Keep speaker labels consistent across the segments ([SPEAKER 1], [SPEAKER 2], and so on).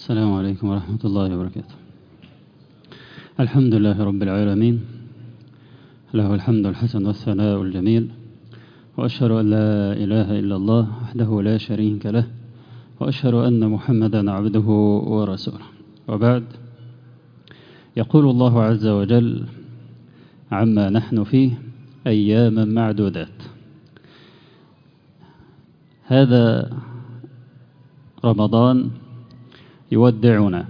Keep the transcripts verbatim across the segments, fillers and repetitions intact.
[SPEAKER 1] السلام عليكم ورحمة الله وبركاته. الحمد لله رب العالمين، له الحمد الحسن والثناء الجميل، وأشهد أن لا إله إلا الله وحده لا شريك له، وأشهد أن محمدا عبده ورسوله. وبعد، يقول الله عز وجل عما نحن فيه أياما معدودات. هذا رمضان يودعنا،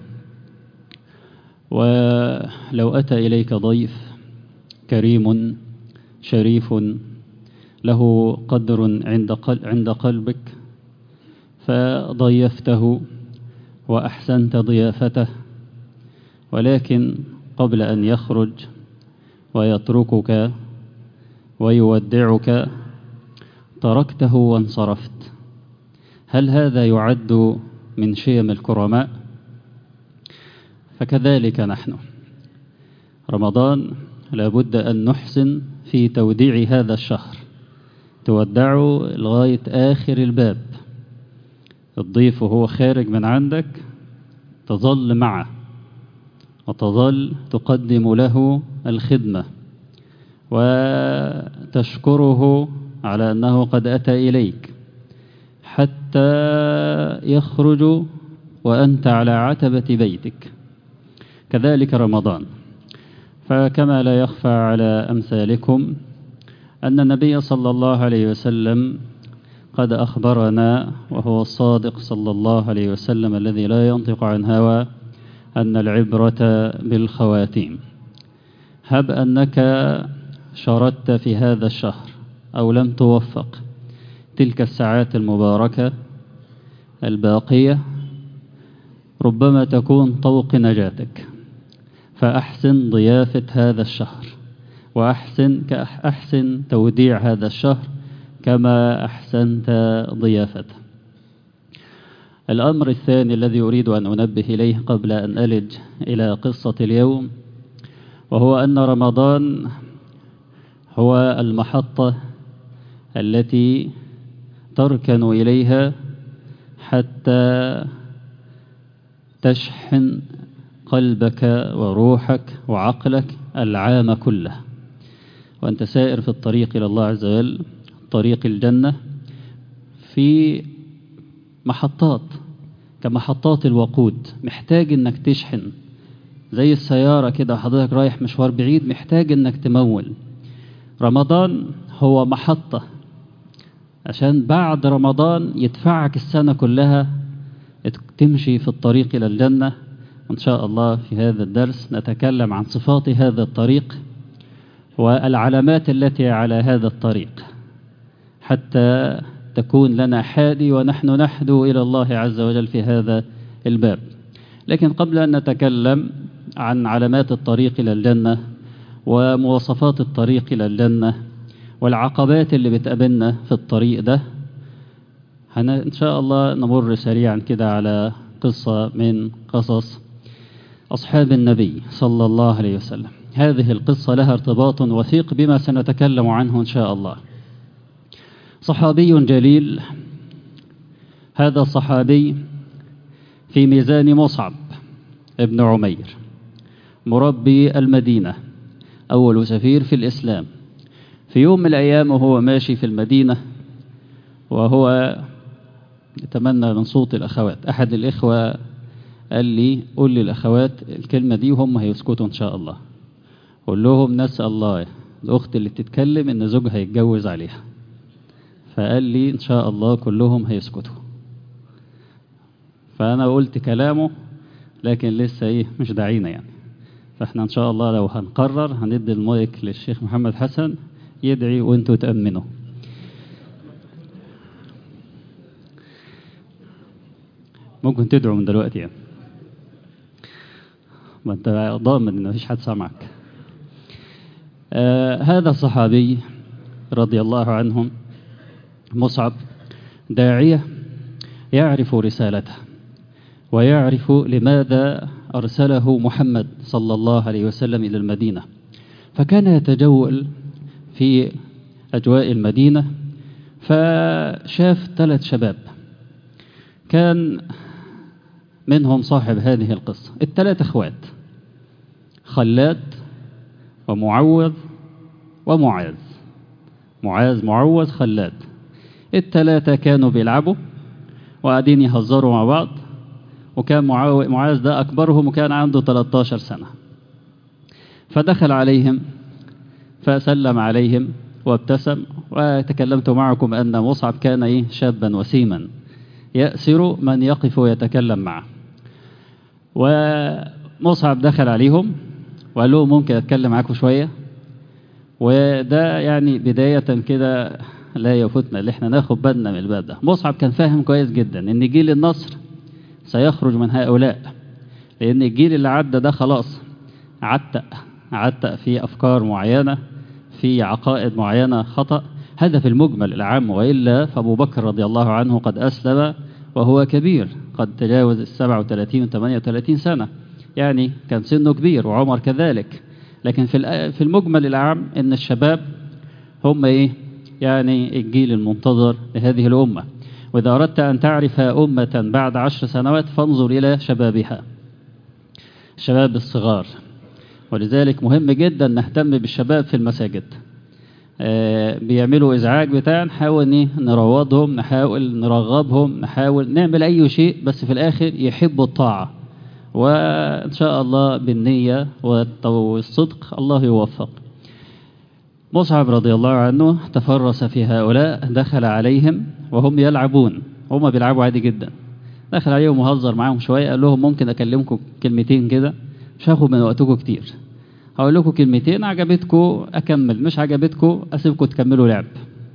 [SPEAKER 1] ولو أتى إليك ضيف كريم شريف له قدر عند قلبك فضيفته وأحسنت ضيافته، ولكن قبل أن يخرج ويتركك ويودعك تركته وانصرفت، هل هذا يعد من شيم الكرماء؟ فكذلك نحن، رمضان لابد أن نحسن في توديع هذا الشهر، تودعه لغاية آخر الباب. الضيف وهو خارج من عندك تظل معه وتظل تقدم له الخدمة وتشكره على أنه قد أتى إليك حتى يخرج وأنت على عتبة بيتك. كذلك رمضان. فكما لا يخفى على أمثالكم أن النبي صلى الله عليه وسلم قد أخبرنا وهو الصادق صلى الله عليه وسلم الذي لا ينطق عن هوى أن العبرة بالخواتيم. هب أنك شردت في هذا الشهر أو لم توفق تلك الساعات المباركة الباقية، ربما تكون طوق نجاتك. فأحسن ضيافة هذا الشهر، وأحسن كأحسن توديع هذا الشهر كما أحسنت ضيافته. الأمر الثاني الذي أريد أن أنبه إليه قبل أن ألج إلى قصة اليوم، وهو أن رمضان هو المحطة التي تركن إليها حتى تشحن قلبك وروحك وعقلك العام كله، وأنت سائر في الطريق إلى الله عز وجل، طريق الجنة، في محطات كمحطات الوقود، محتاج أنك تشحن زي السيارة كده. حضرتك رايح مشوار بعيد محتاج أنك تمول. رمضان هو محطة عشان بعد رمضان يدفعك السنة كلها تمشي في الطريق إلى الجنة. وإن شاء الله في هذا الدرس نتكلم عن صفات هذا الطريق والعلامات التي على هذا الطريق حتى تكون لنا حادي ونحن نحدو إلى الله عز وجل في هذا الباب. لكن قبل أن نتكلم عن علامات الطريق إلى الجنة ومواصفات الطريق إلى الجنة والعقبات اللي بتقابلنا في الطريق ده، إن شاء الله نمر سريعا كده على قصة من قصص أصحاب النبي صلى الله عليه وسلم. هذه القصة لها ارتباط وثيق بما سنتكلم عنه إن شاء الله. صحابي جليل، هذا الصحابي في ميزان مصعب ابن عمير مربي المدينة، أول سفير في الإسلام. في يوم من الأيام وهو ماشي في المدينة وهو يتمنى من صوت الأخوات، أحد الإخوة قال لي قول لي الأخوات الكلمة دي وهم هيسكتوا إن شاء الله. قول لهم نسأل الله الأخت اللي بتتكلم إن زوجها يتجوز عليها. فقال لي إن شاء الله كلهم هيسكتوا. فأنا قلت كلامه لكن لسه إيه مش داعينا يعني. فإحنا إن شاء الله لو هنقرر هندي المايك للشيخ محمد حسن يدعي وانتوا تأمنوا. ممكن تدعوا من دلوقتي يعني، ما انت ضامن ان مفيش حد سامعك. آه هذا الصحابي رضي الله عنهم مصعب داعية يعرف رسالته ويعرف لماذا أرسله محمد صلى الله عليه وسلم إلى المدينة. فكان يتجول في أجواء المدينة فشاف ثلاث شباب كان منهم صاحب هذه القصة. الثلاث اخوات خلاد ومعوذ ومعاذ، معاذ معوذ خلاد، الثلاثة كانوا بيلعبوا وقاعدين يهزروا مع بعض، وكان معاذ ده أكبرهم وكان عنده ثلاثة عشر سنة. فدخل عليهم فسلم عليهم وابتسم، وتكلمت معكم أن مصعب كان إيه شابا وسيما يأسر من يقف ويتكلم معه. ومصعب دخل عليهم وقال لهم ممكن أتكلم معكم شوية. وده يعني بداية كده لا يفوتنا اللي احنا ناخد بالنا من الباب ده. مصعب كان فاهم كويس جدا ان جيل النصر سيخرج من هؤلاء، لان الجيل اللي عدى ده خلاص عتق عتق في افكار معينة، في عقائد معينة خطأ. هذا في المجمل العام، وإلا فأبو بكر رضي الله عنه قد أسلم وهو كبير، قد تجاوز السبع وثلاثين وثمانية وثلاثين سنة، يعني كان سنه كبير، وعمر كذلك. لكن في في المجمل العام ان الشباب هم ايه يعني الجيل المنتظر لهذه الأمة. وإذا أردت أن تعرف أمة بعد عشر سنوات فانظر إلى شبابها، الشباب الصغار. ولذلك مهم جدا نهتم بالشباب في المساجد. آه بيعملوا إزعاج بتاع، نحاول إيه نروضهم، نحاول نرغبهم، نحاول نعمل أي شيء، بس في الآخر يحبوا الطاعة، وإن شاء الله بالنية والصدق الله يوفق. مصعب رضي الله عنه تفرس في هؤلاء، دخل عليهم وهم يلعبون، هم بيلعبوا عادي جدا، دخل عليهم وهزر معاهم شوية، قال لهم ممكن أكلمكم كلمتين كده، مش هاخد من وقتكم كتير، هقول لكم كلمتين، عجبتكم أكمل، مش عجبتكم أسيبكم تكملوا لعب.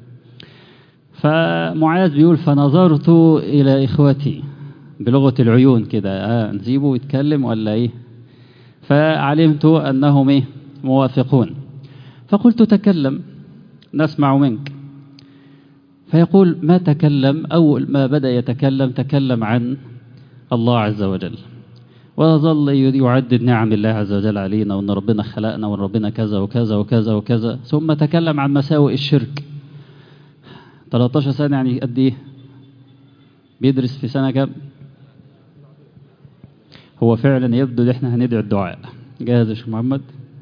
[SPEAKER 1] فمعاذ بيقول فنظرت إلى إخوتي بلغة العيون كده، آه نسيبه يتكلم ولا إيه؟ فعلمت أنهم إيه موافقون، فقلت تكلم نسمع منك. فيقول ما تكلم، أول ما بدأ يتكلم تكلم عن الله عز وجل، وظل يعدد نعم الله عز وجل علينا، وأن ربنا خلقنا، وأن ربنا كذا وكذا وكذا وكذا، ثم تكلم عن مساوئ الشرك. ثلاثة عشر سنة يعني قد إيه؟ بيدرس في سنة كام؟ هو فعلا يبدو ان احنا هندعي الدعاء. جاهز يا شيخ محمد؟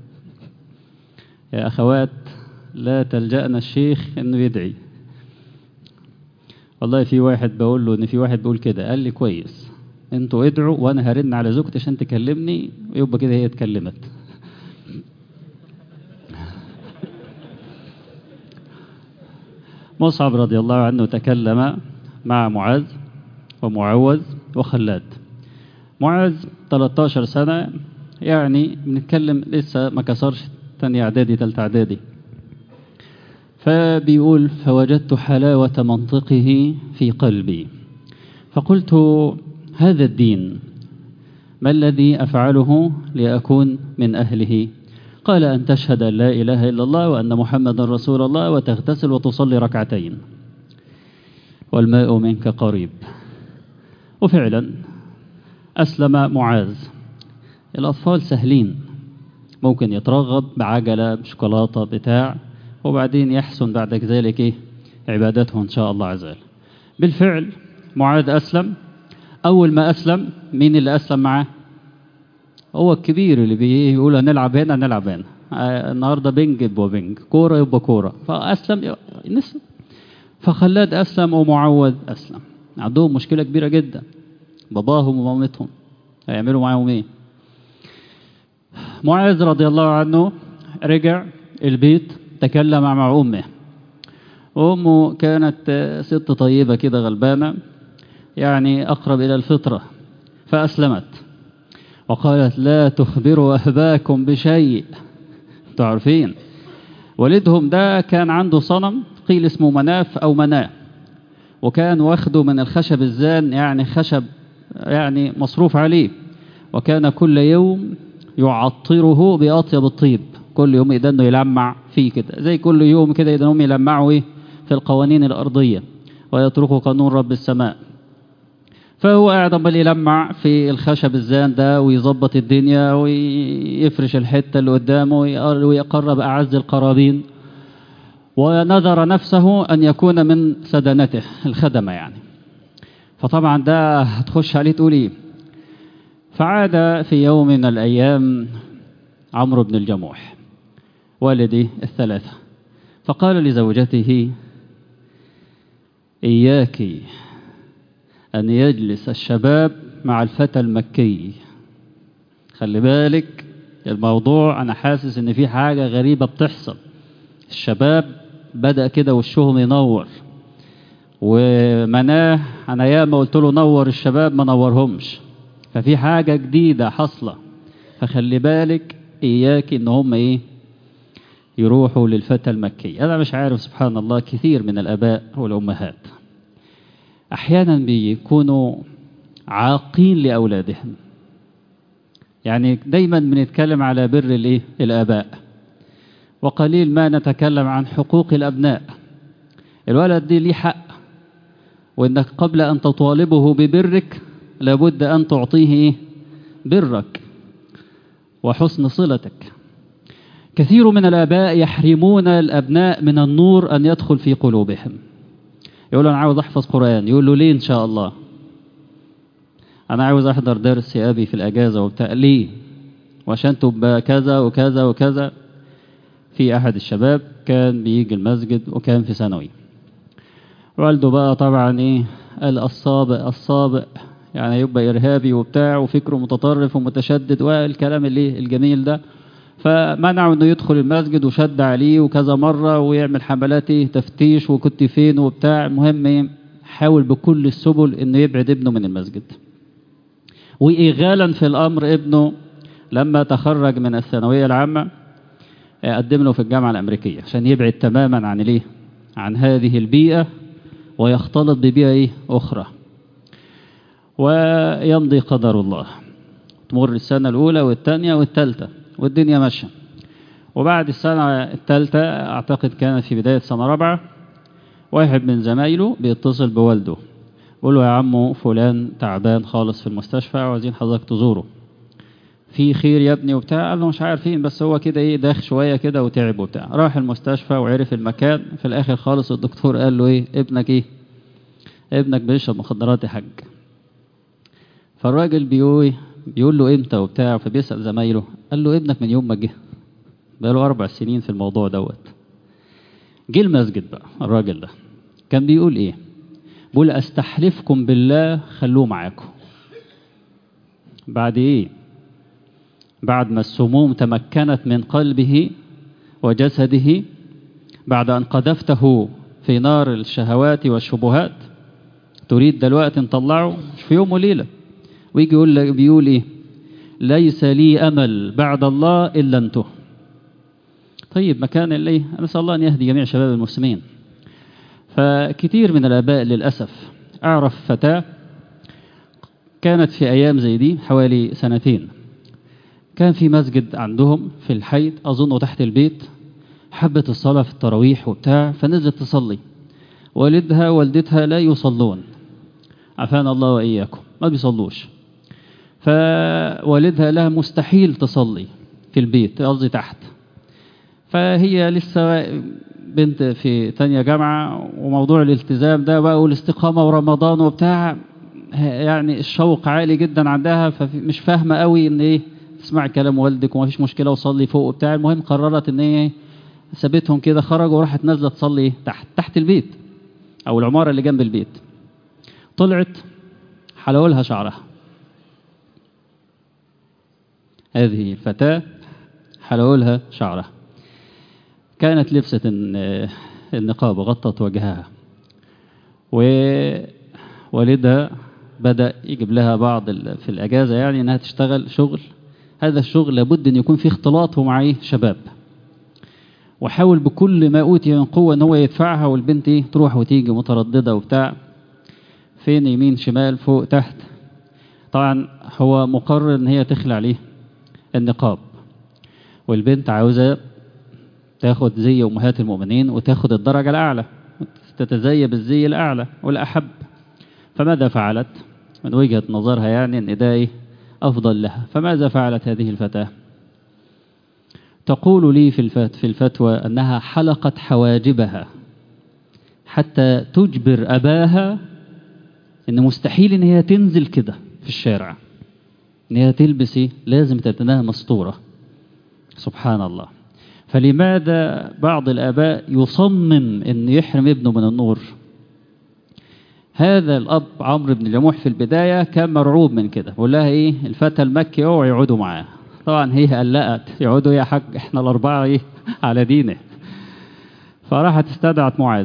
[SPEAKER 1] يا أخوات لا تلجأنا الشيخ إنه يدعي. والله في واحد بقول له إن في واحد بيقول كده، قال لي كويس أنتوا ادعوا وأنا هرن على زوجتي عشان تكلمني، ويبقى كده هي اتكلمت. مصعب رضي الله عنه تكلم مع معاذ ومعوذ وخلاد. معاذ ثلاثة عشر سنة، يعني بنتكلم لسه ما كسرش تاني اعدادي تالت اعدادي. فبيقول فوجدت حلاوة منطقه في قلبي، فقلت هذا الدين ما الذي أفعله لأكون من أهله؟ قال أن تشهد أن لا إله إلا الله وأن محمد رسول الله وتغتسل وتصلي ركعتين والماء منك قريب. وفعلا أسلم معاذ. الأطفال سهلين، ممكن يترغب بعجلة بشوكولاتة بتاع، وبعدين يحسن بعد ذلك إيه عبادته إن شاء الله عز وجل. بالفعل معاذ أسلم. أول ما أسلم مين اللي أسلم معاه؟ هو الكبير اللي بيقول نلعب هنا نلعب هنا، آه النهاردة بينج يبقى بينج، كورة يبقى كورة، فأسلم نسلم. فخلاد أسلم ومعوذ أسلم. عندهم مشكلة كبيرة جدا، باباهم ومامتهم هيعملوا معاهم إيه؟ معاذ رضي الله عنه رجع البيت، تكلم مع أمه. أمه كانت ست طيبة كده غلبانة، يعني أقرب إلى الفطرة، فأسلمت وقالت لا تخبروا أهباكم بشيء. تعرفين والدهم ده كان عنده صنم قيل اسمه مناف أو مناه، وكان واخده من الخشب الزان، يعني خشب يعني مصروف عليه، وكان كل يوم يعطره بأطيب الطيب، كل يوم يدنه يلمع فيه كده، زي كل يوم كده يدنهم يلمعوا إيه في القوانين الأرضية ويتركوا قانون رب السماء. فهو قاعد عمال يلمع في الخشب الزان ده ويظبط الدنيا ويفرش الحتة اللي قدامه ويقرب أعز القرابين، ونذر نفسه أن يكون من سدنته الخدمة يعني. فطبعا ده هتخش عليه تقول إيه؟ فعاد في يوم من الأيام عمرو بن الجموح والدي الثلاثة، فقال لزوجته: إياك أن يجلس الشباب مع الفتى المكي. خلي بالك الموضوع، أنا حاسس إن في حاجة غريبة بتحصل. الشباب بدأ كده وشهم ينور، ومناه أنا ياما قلت له نور الشباب ما نورهمش، ففي حاجة جديدة حصلة. فخلي بالك إياك إن هم إيه يروحوا للفتى المكي. أنا مش عارف، سبحان الله، كثير من الآباء والأمهات أحيانا بيكونوا عاقين لأولادهم. يعني دايما بنتكلم على بر الإيه الآباء، وقليل ما نتكلم عن حقوق الأبناء. الولد دي ليه حق، وإنك قبل أن تطالبه ببرك لابد أن تعطيه إيه برك وحسن صلتك. كثير من الآباء يحرمون الأبناء من النور أن يدخل في قلوبهم. يقول له أنا عاوز أحفظ قرآن، يقول له ليه؟ إن شاء الله. أنا عاوز أحضر درس يا أبي في الأجازة وبتاع، ليه؟ وعشان تبقى كذا وكذا وكذا. في أحد الشباب كان بيجي المسجد وكان في ثانوي، والده بقى طبعا إيه قال الصابئ الصابئ، يعني يبقى إرهابي وبتاع وفكره متطرف ومتشدد والكلام اللي الجميل ده. فمنعوا انه يدخل المسجد وشد عليه وكذا مرة ويعمل حملات تفتيش وكنت فين وبتاع. المهم حاول بكل السبل انه يبعد ابنه من المسجد. وإغالا في الأمر ابنه لما تخرج من الثانوية العامة قدم له في الجامعة الأمريكية عشان يبعد تماما عن ليه عن هذه البيئة ويختلط ببيئة إيه أخرى. ويمضي قدر الله، تمر السنة الأولى والثانية والثالثة والدنيا ماشية. وبعد السنة الثالثة أعتقد كانت في بداية سنة رابعة، واحد من زمايله بيتصل بوالده بيقول له يا عمو فلان تعبان خالص في المستشفى وعايزين حضرتك تزوره. في خير يا ابني وبتاع؟ قال له مش عارفين، بس هو كده ايه داخ شوية كده وتعب وبتاع. راح المستشفى وعرف المكان. في الآخر خالص الدكتور قال له ايه ابنك ايه ابنك بيشرب مخدرات يا حاج. فالراجل بيقول بيقول له امتى وبتاع، فبيسأل زمايله قال له ابنك من يوم ما جه، بقاله أربع سنين في الموضوع دوت. جه المسجد بقى الراجل ده كان بيقول ايه؟ بيقول استحلفكم بالله خلوه معاكم. بعد ايه؟ بعد ما السموم تمكنت من قلبه وجسده، بعد أن قذفته في نار الشهوات والشبهات، تريد دلوقتي نطلعه في يوم وليلة ويجي يقول لك بيقول ايه؟ ليس لي أمل بعد الله إلا أنتم. طيب مكان اللي نسأل الله أن يهدي جميع شباب المسلمين. فكتير من الآباء للأسف. أعرف فتاة كانت في أيام زي دي حوالي سنتين، كان في مسجد عندهم في الحي أظنه تحت البيت، حبت الصلاة في التراويح وبتاع فنزلت تصلي. والدها والدتها لا يصلون، عافانا الله وإياكم، ما بيصلوش. فوالدها لها مستحيل تصلي في البيت، قصدي تحت. فهي لسه بنت في تانية جامعة، وموضوع الالتزام ده بقى والاستقامة ورمضان وبتاع، يعني الشوق عالي جدا عندها، فمش فاهمة قوي ان ايه تسمع كلام والدك وما فيش مشكلة وصلي فوق وبتاع. المهم قررت ان ايه سابتهم كده، خرجوا وراحت نازلة تصلي تحت تحت البيت او العمارة اللي جنب البيت. طلعت حلولها شعرها. هذه الفتاة حلولها شعرها، كانت لبست النقاب وغطت وجهها، ووالدها بدأ يجيب لها بعض في الأجازة يعني أنها تشتغل شغل. هذا الشغل لابد أن يكون فيه اختلاط ومعه شباب، وحاول بكل ما أوتي من قوة أن هو يدفعها، والبنت تروح وتيجي مترددة وبتاع، فين يمين شمال فوق تحت. طبعا هو مقرر أن هي تخلع عليه النقاب، والبنت عاوزة تاخد زي أمهات المؤمنين وتاخد الدرجة الأعلى، تتزي بالزي الأعلى والأحب. فماذا فعلت؟ من وجهة نظرها يعني أن ده أفضل لها. فماذا فعلت هذه الفتاة؟ تقول لي في الفتوى أنها حلقت حواجبها حتى تجبر أباها أن مستحيل أن هي تنزل كده في الشارع. إن هي تلبس إيه؟ لازم تتناها مستورة. سبحان الله. فلماذا بعض الآباء يصمم أن يحرم ابنه من النور؟ هذا الأب عمرو بن الجموح في البداية كان مرعوب من كده، بقول لها إيه الفتى المكي اوعوا يقعدوا معاه. طبعا هي قلقت، يقعدوا يا حاج إحنا الأربعة إيه على دينه. فراحت استدعت معاذ.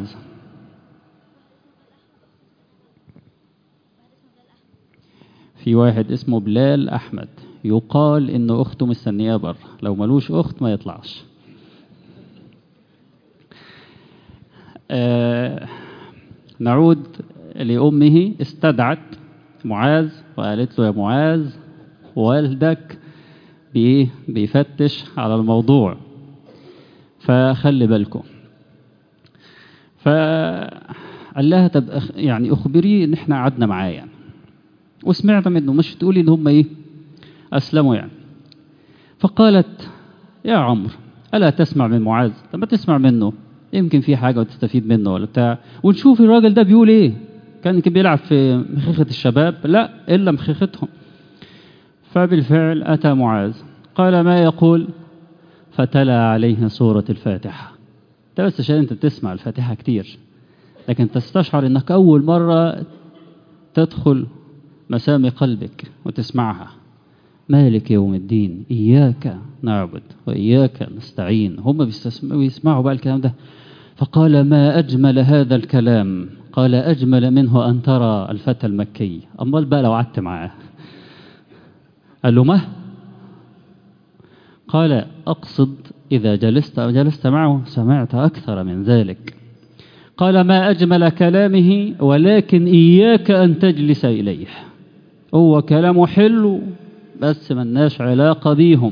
[SPEAKER 1] في واحد اسمه بلال أحمد، يقال إن أخته مستنياه بره، لو ملوش أخت ما يطلعش. آه نعود لأمه. استدعت معاذ وقالت له يا معاذ والدك بإيه بيفتش على الموضوع، فخلي بالكم. فقال لها طب يعني أخبريه إن إحنا قعدنا معاه يعني وسمعت منه، مش تقولي إن هم إيه أسلموا يعني. فقالت يا عمرو ألا تسمع من معاذ؟ طب ما تسمع منه، يمكن في حاجة وتستفيد منه ولا بتاع، ونشوف الراجل ده بيقول إيه. كان بيلعب في مخيخة الشباب، لا إلا مخيختهم. فبالفعل أتى معاذ قال ما يقول؟ فتلا عليه سورة الفاتحة. ده بس عشان أنت تسمع الفاتحة كتير، لكن تستشعر أنك أول مرة تدخل مسامع قلبك وتسمعها. مالك يوم الدين إياك نعبد وإياك نستعين. هم بيسمعوا بقى الكلام ده. فقال ما أجمل هذا الكلام. قال أجمل منه أن ترى الفتى المكي. أمال بقى لو قعدت معاه؟ قال له ما؟ قال أقصد إذا جلست أو جلست معه سمعت أكثر من ذلك. قال ما أجمل كلامه ولكن إياك أن تجلس إليه. هو كلامه حلو بس ملناش علاقة بيهم.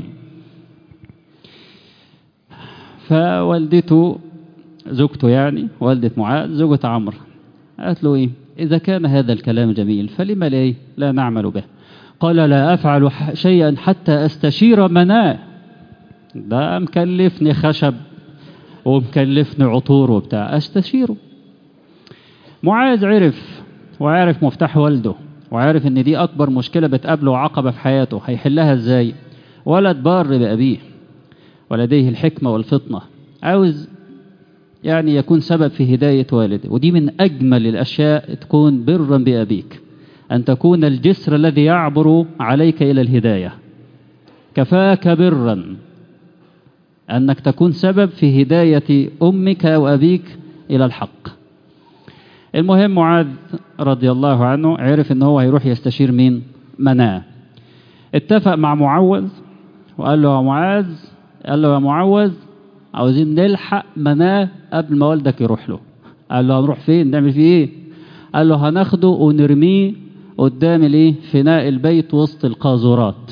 [SPEAKER 1] فوالدته زوجته يعني والدة معاذ زوجة عمرو قالت له إيه إذا كان هذا الكلام جميل فلما لا, لا نعمل به؟ قال لا أفعل شيئا حتى أستشير مناه. ده مكلفني خشب ومكلفني عطور وبتاع أستشيره. معاذ عرف وعارف مفتاح والده وعارف ان دي اكبر مشكلة بتقابله عقبة في حياته، هيحلها ازاي؟ ولد بار بأبيه ولديه الحكمة والفطنة، عاوز يعني يكون سبب في هداية والده. ودي من اجمل الاشياء تكون برا بأبيك، ان تكون الجسر الذي يعبر عليك الى الهداية. كفاك برا انك تكون سبب في هداية امك وابيك الى الحق. المهم معاذ رضي الله عنه عرف ان هو هيروح يستشير مين؟ مناه. اتفق مع معوذ وقال له يا معاذ، قال له يا معوذ عاوزين نلحق مناه قبل ما والدك يروح له. قال له هنروح فين؟ نعمل فيه ايه؟ قال له هناخده ونرميه قدام الايه؟ فناء البيت وسط القاذورات.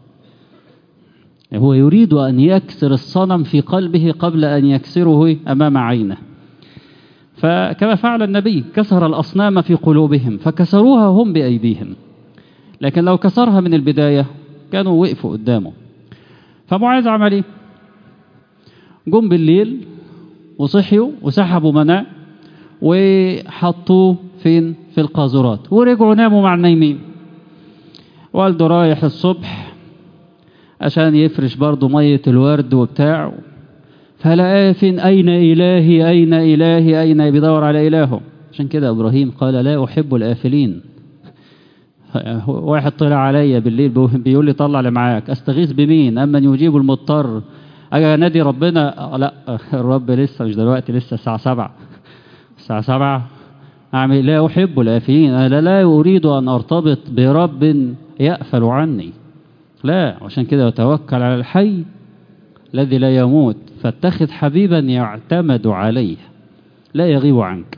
[SPEAKER 1] هو يريد ان يكسر الصنم في قلبه قبل ان يكسره امام عينه. فكما فعل النبي كسر الأصنام في قلوبهم فكسروها هم بأيديهم، لكن لو كسرها من البداية كانوا وقفوا قدامه. فمعاذ عمل ايه؟ جم بالليل وصحيوا وسحبوا مناه وحطوه فين؟ في القاذورات، ورجعوا ناموا مع النايمين. والده رايح الصبح عشان يفرش برضه مية الورد وبتاعه، فلقاه فين؟ أين إلهي أين إلهي أين؟ بيدور على إلهه. عشان كده إبراهيم قال لا أحب الآفلين. واحد طلع عليا بالليل بيقول لي طلع اللي معاك، أستغيث بمين؟ أمن يجيب المضطر. أجي نادي ربنا، لا الرب لسه مش دلوقتي، لسه الساعة سبعة الساعة سبعة أعمل لا أحب الآفلين. أنا لا أريد أن أرتبط برب يأفل عني، لا. عشان كده يتوكل على الحي الذي لا يموت، فاتخذ حبيبا يعتمد عليه لا يغيب عنك.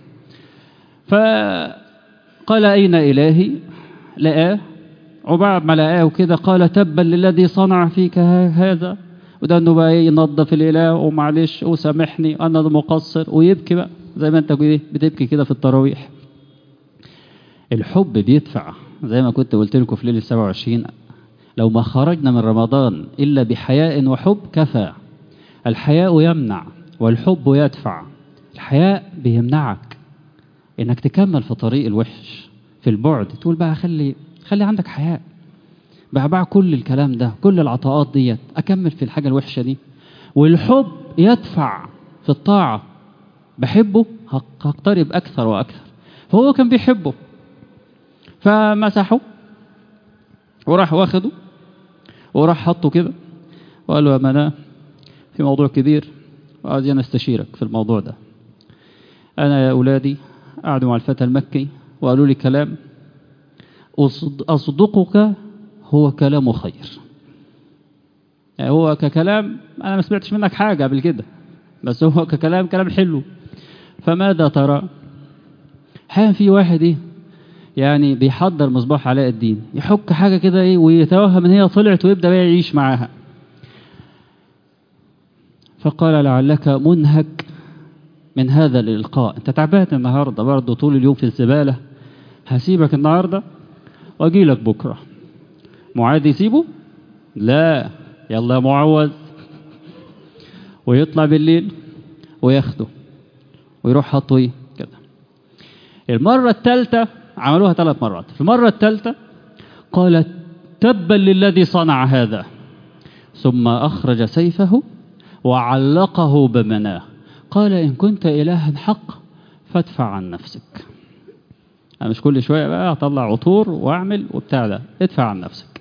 [SPEAKER 1] فقال أين إلهي؟ لقاه، وبعد ما لقاه كده قال تبا للذي صنع فيك هذا. وده انه بقى ينظف الإله ومعلش وسامحني أنا المقصر، ويبكي بقى زي ما انت بتبكي كده في التراويح. الحب بيدفع زي ما كنت قلت لكم في ليلة سبعة وعشرين، لو ما خرجنا من رمضان إلا بحياء وحب كفى. الحياء يمنع والحب يدفع. الحياء بيمنعك انك تكمل في طريق الوحش في البعد، تقول بقى خلي خلي عندك حياء، بباع كل الكلام ده، كل العطاءات ديت، أكمل في الحاجة الوحشة دي. والحب يدفع في الطاعة، بحبه هقترب أكثر وأكثر. فهو كان بيحبه، فمسحه وراح واخده وراح حطه كده وقال له: يا مناه، في موضوع كبير وعايزين استشيرك في الموضوع ده. أنا يا أولادي قعدوا مع الفتى المكي وقالوا لي كلام أصدقك هو كلام خير. يعني هو ككلام أنا ما سمعتش منك حاجة قبل كده، بس هو ككلام كلام حلو. فماذا ترى؟ حان في واحد إيه يعني بيحضر مصباح علاء الدين، يحك حاجة كده إيه ويتوهم إن هي طلعت ويبدأ بقى يعيش معاها. فقال: لعلك منهك من هذا الإلقاء، أنت تعبان النهاردة برضه طول اليوم في الزبالة، هسيبك النهاردة وأجي لك بكرة. معاذ يسيبه؟ لا، يلا يا معوذ. ويطلع بالليل وياخده ويروح حطه إيه كده. المرة الثالثة عملوها ثلاث مرات. في المرة الثالثة قال: تبا للذي صنع هذا، ثم أخرج سيفه وعلقه بمناه. قال: إن كنت إلها حق فادفع عن نفسك. أنا مش كل شوية بقى أطلع عطور وأعمل وبتاع ده، ادفع عن نفسك.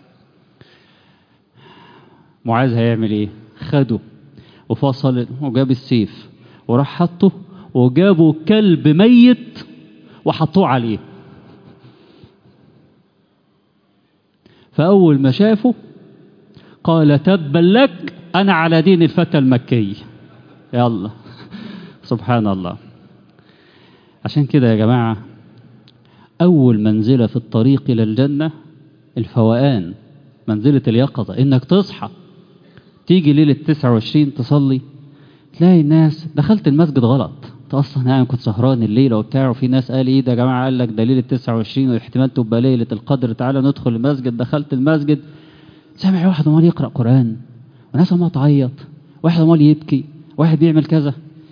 [SPEAKER 1] معاذ هيعمل إيه؟ خده وفصل وجاب السيف وراح حطه، وجابوا كلب ميت وحطوه عليه. فأول ما شافه قال: تبا لك، أنا على دين الفتى المكي. يلا سبحان الله. عشان كده يا جماعة، أول منزلة في الطريق إلى الجنة الفوقان، منزلة اليقظة، إنك تصحى. تيجي ليلة تسعة وعشرين تصلي، تلاقي الناس دخلت المسجد غلط. انت اصلا يعني كنت سهران الليله وبتاع، وفي ناس قال ايه ده يا جماعه، قال لك ده ليله تسعة وعشرين واحتمال تبقى ليله القدر، تعالى ندخل المسجد. دخلت المسجد سامع واحد امال يقرا قران، وناس امال تعيط، واحد امال يبكي، واحد بيعمل كذا.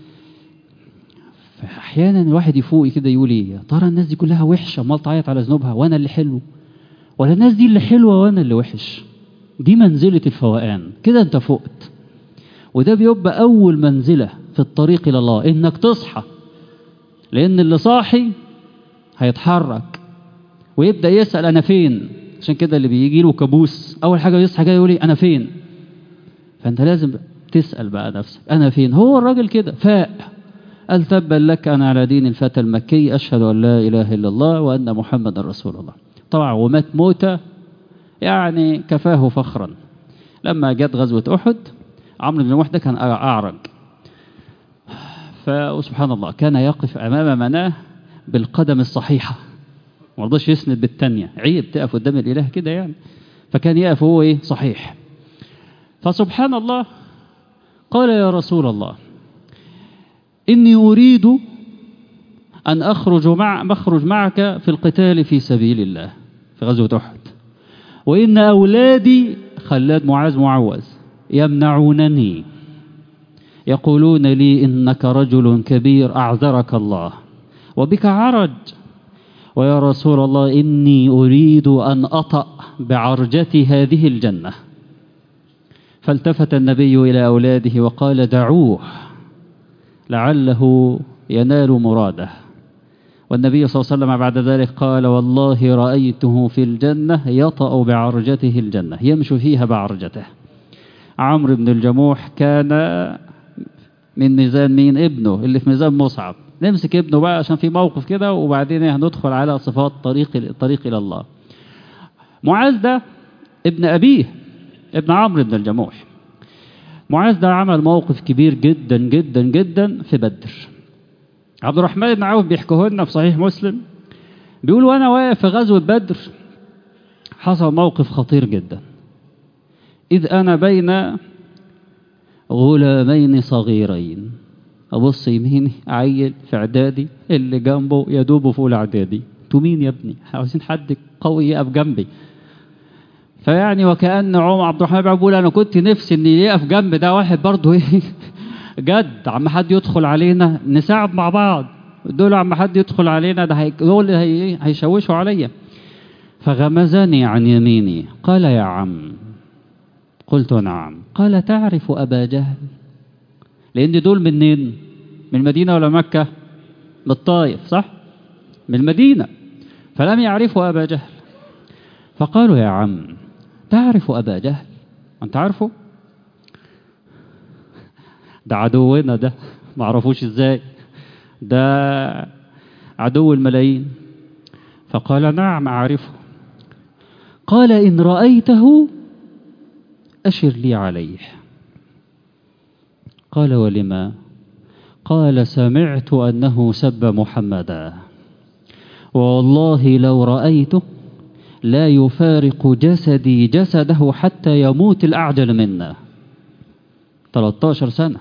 [SPEAKER 1] فاحيانا الواحد يفوق كده يقول ايه، يا ترى الناس دي كلها وحشه امال تعيط على ذنوبها وانا اللي حلو، ولا الناس دي اللي حلوه وانا اللي وحش؟ دي منزله الفوقان، كده انت فقت. وده بيبقى أول منزلة في الطريق إلى الله، إنك تصحى. لأن اللي صاحي هيتحرك ويبدأ يسأل أنا فين. عشان كده اللي بيجي له كابوس أول حاجة يصحى كده يقول لي أنا فين. فأنت لازم تسأل بقى نفسك أنا فين. هو الراجل كده فاق، قال: تبا لك، أنا على دين الفتى المكي، أشهد أن لا إله إلا الله وأن محمد رسول الله. طبعا ومات موتة يعني كفاه فخرا. لما جت غزوة أحد، عمرو بن وحدة كان أعرج، فسبحان الله كان يقف أمام مناه بالقدم الصحيحة، ما رضاش يسند بالتانية، عيب تقف قدام الإله كده يعني. فكان يقف هو إيه صحيح. فسبحان الله قال: يا رسول الله، إني أريد أن أخرج مع أخرج معك في القتال في سبيل الله في غزوة أحد، وإن أولادي خلاد معاذ معوذ يمنعونني، يقولون لي إنك رجل كبير أعذرك الله وبك عرج، ويا رسول الله إني أريد أن أطأ بعرجة هذه الجنة. فالتفت النبي إلى أولاده وقال: دعوه لعله ينال مراده. والنبي صلى الله عليه وسلم بعد ذلك قال: والله رأيته في الجنة يطأ بعرجته الجنة، يمشي فيها بعرجته. عمرو بن الجموح كان من ميزان مين؟ ابنه اللي في ميزان مصعب. نمسك ابنه بقى عشان في موقف كده، وبعدين هندخل على صفات طريق الطريق إلى الله. معاذ ده ابن أبيه، ابن عمرو بن الجموح. معاذ ده عمل موقف كبير جدا جدا جدا في بدر. عبد الرحمن بن عوف بيحكوه لنا في صحيح مسلم، بيقول: وانا واقف في غزوة بدر حصل موقف خطير جدا، إذ أنا بين غلامين صغيرين. أبص يميني عيل في إعدادي، اللي جنبه يدوب في أولى إعدادي. انتوا مين يا ابني؟ عاوزين حد قوي يقف جنبي. فيعني وكأن عمر عبد الرحمن بيقول: أنا كنت نفسي إن يقف جنب ده واحد برضه إيه جد، عم حد يدخل علينا نساعد مع بعض، دول عم حد يدخل علينا ده دول هي هيشوشوا عليا. فغمزني عن يميني قال يا عم. قلت نعم. قال تعرف أبا جهل؟ لأن دول منين؟ من المدينة ولا مكة؟ من الطائف صح؟ من المدينة، فلم يعرفوا أبا جهل. فقالوا يا عم تعرف أبا جهل؟ أنت عارفه؟ ده عدونا، ده معرفوش إزاي، ده عدو الملايين. فقال نعم أعرفه. قال إن رأيته أشر لي عليه. قال ولما؟ قال سمعت أنه سب محمدا، والله لو رأيته لا يفارق جسدي جسده حتى يموت الأعجل منا. ثلاثة عشر سنة.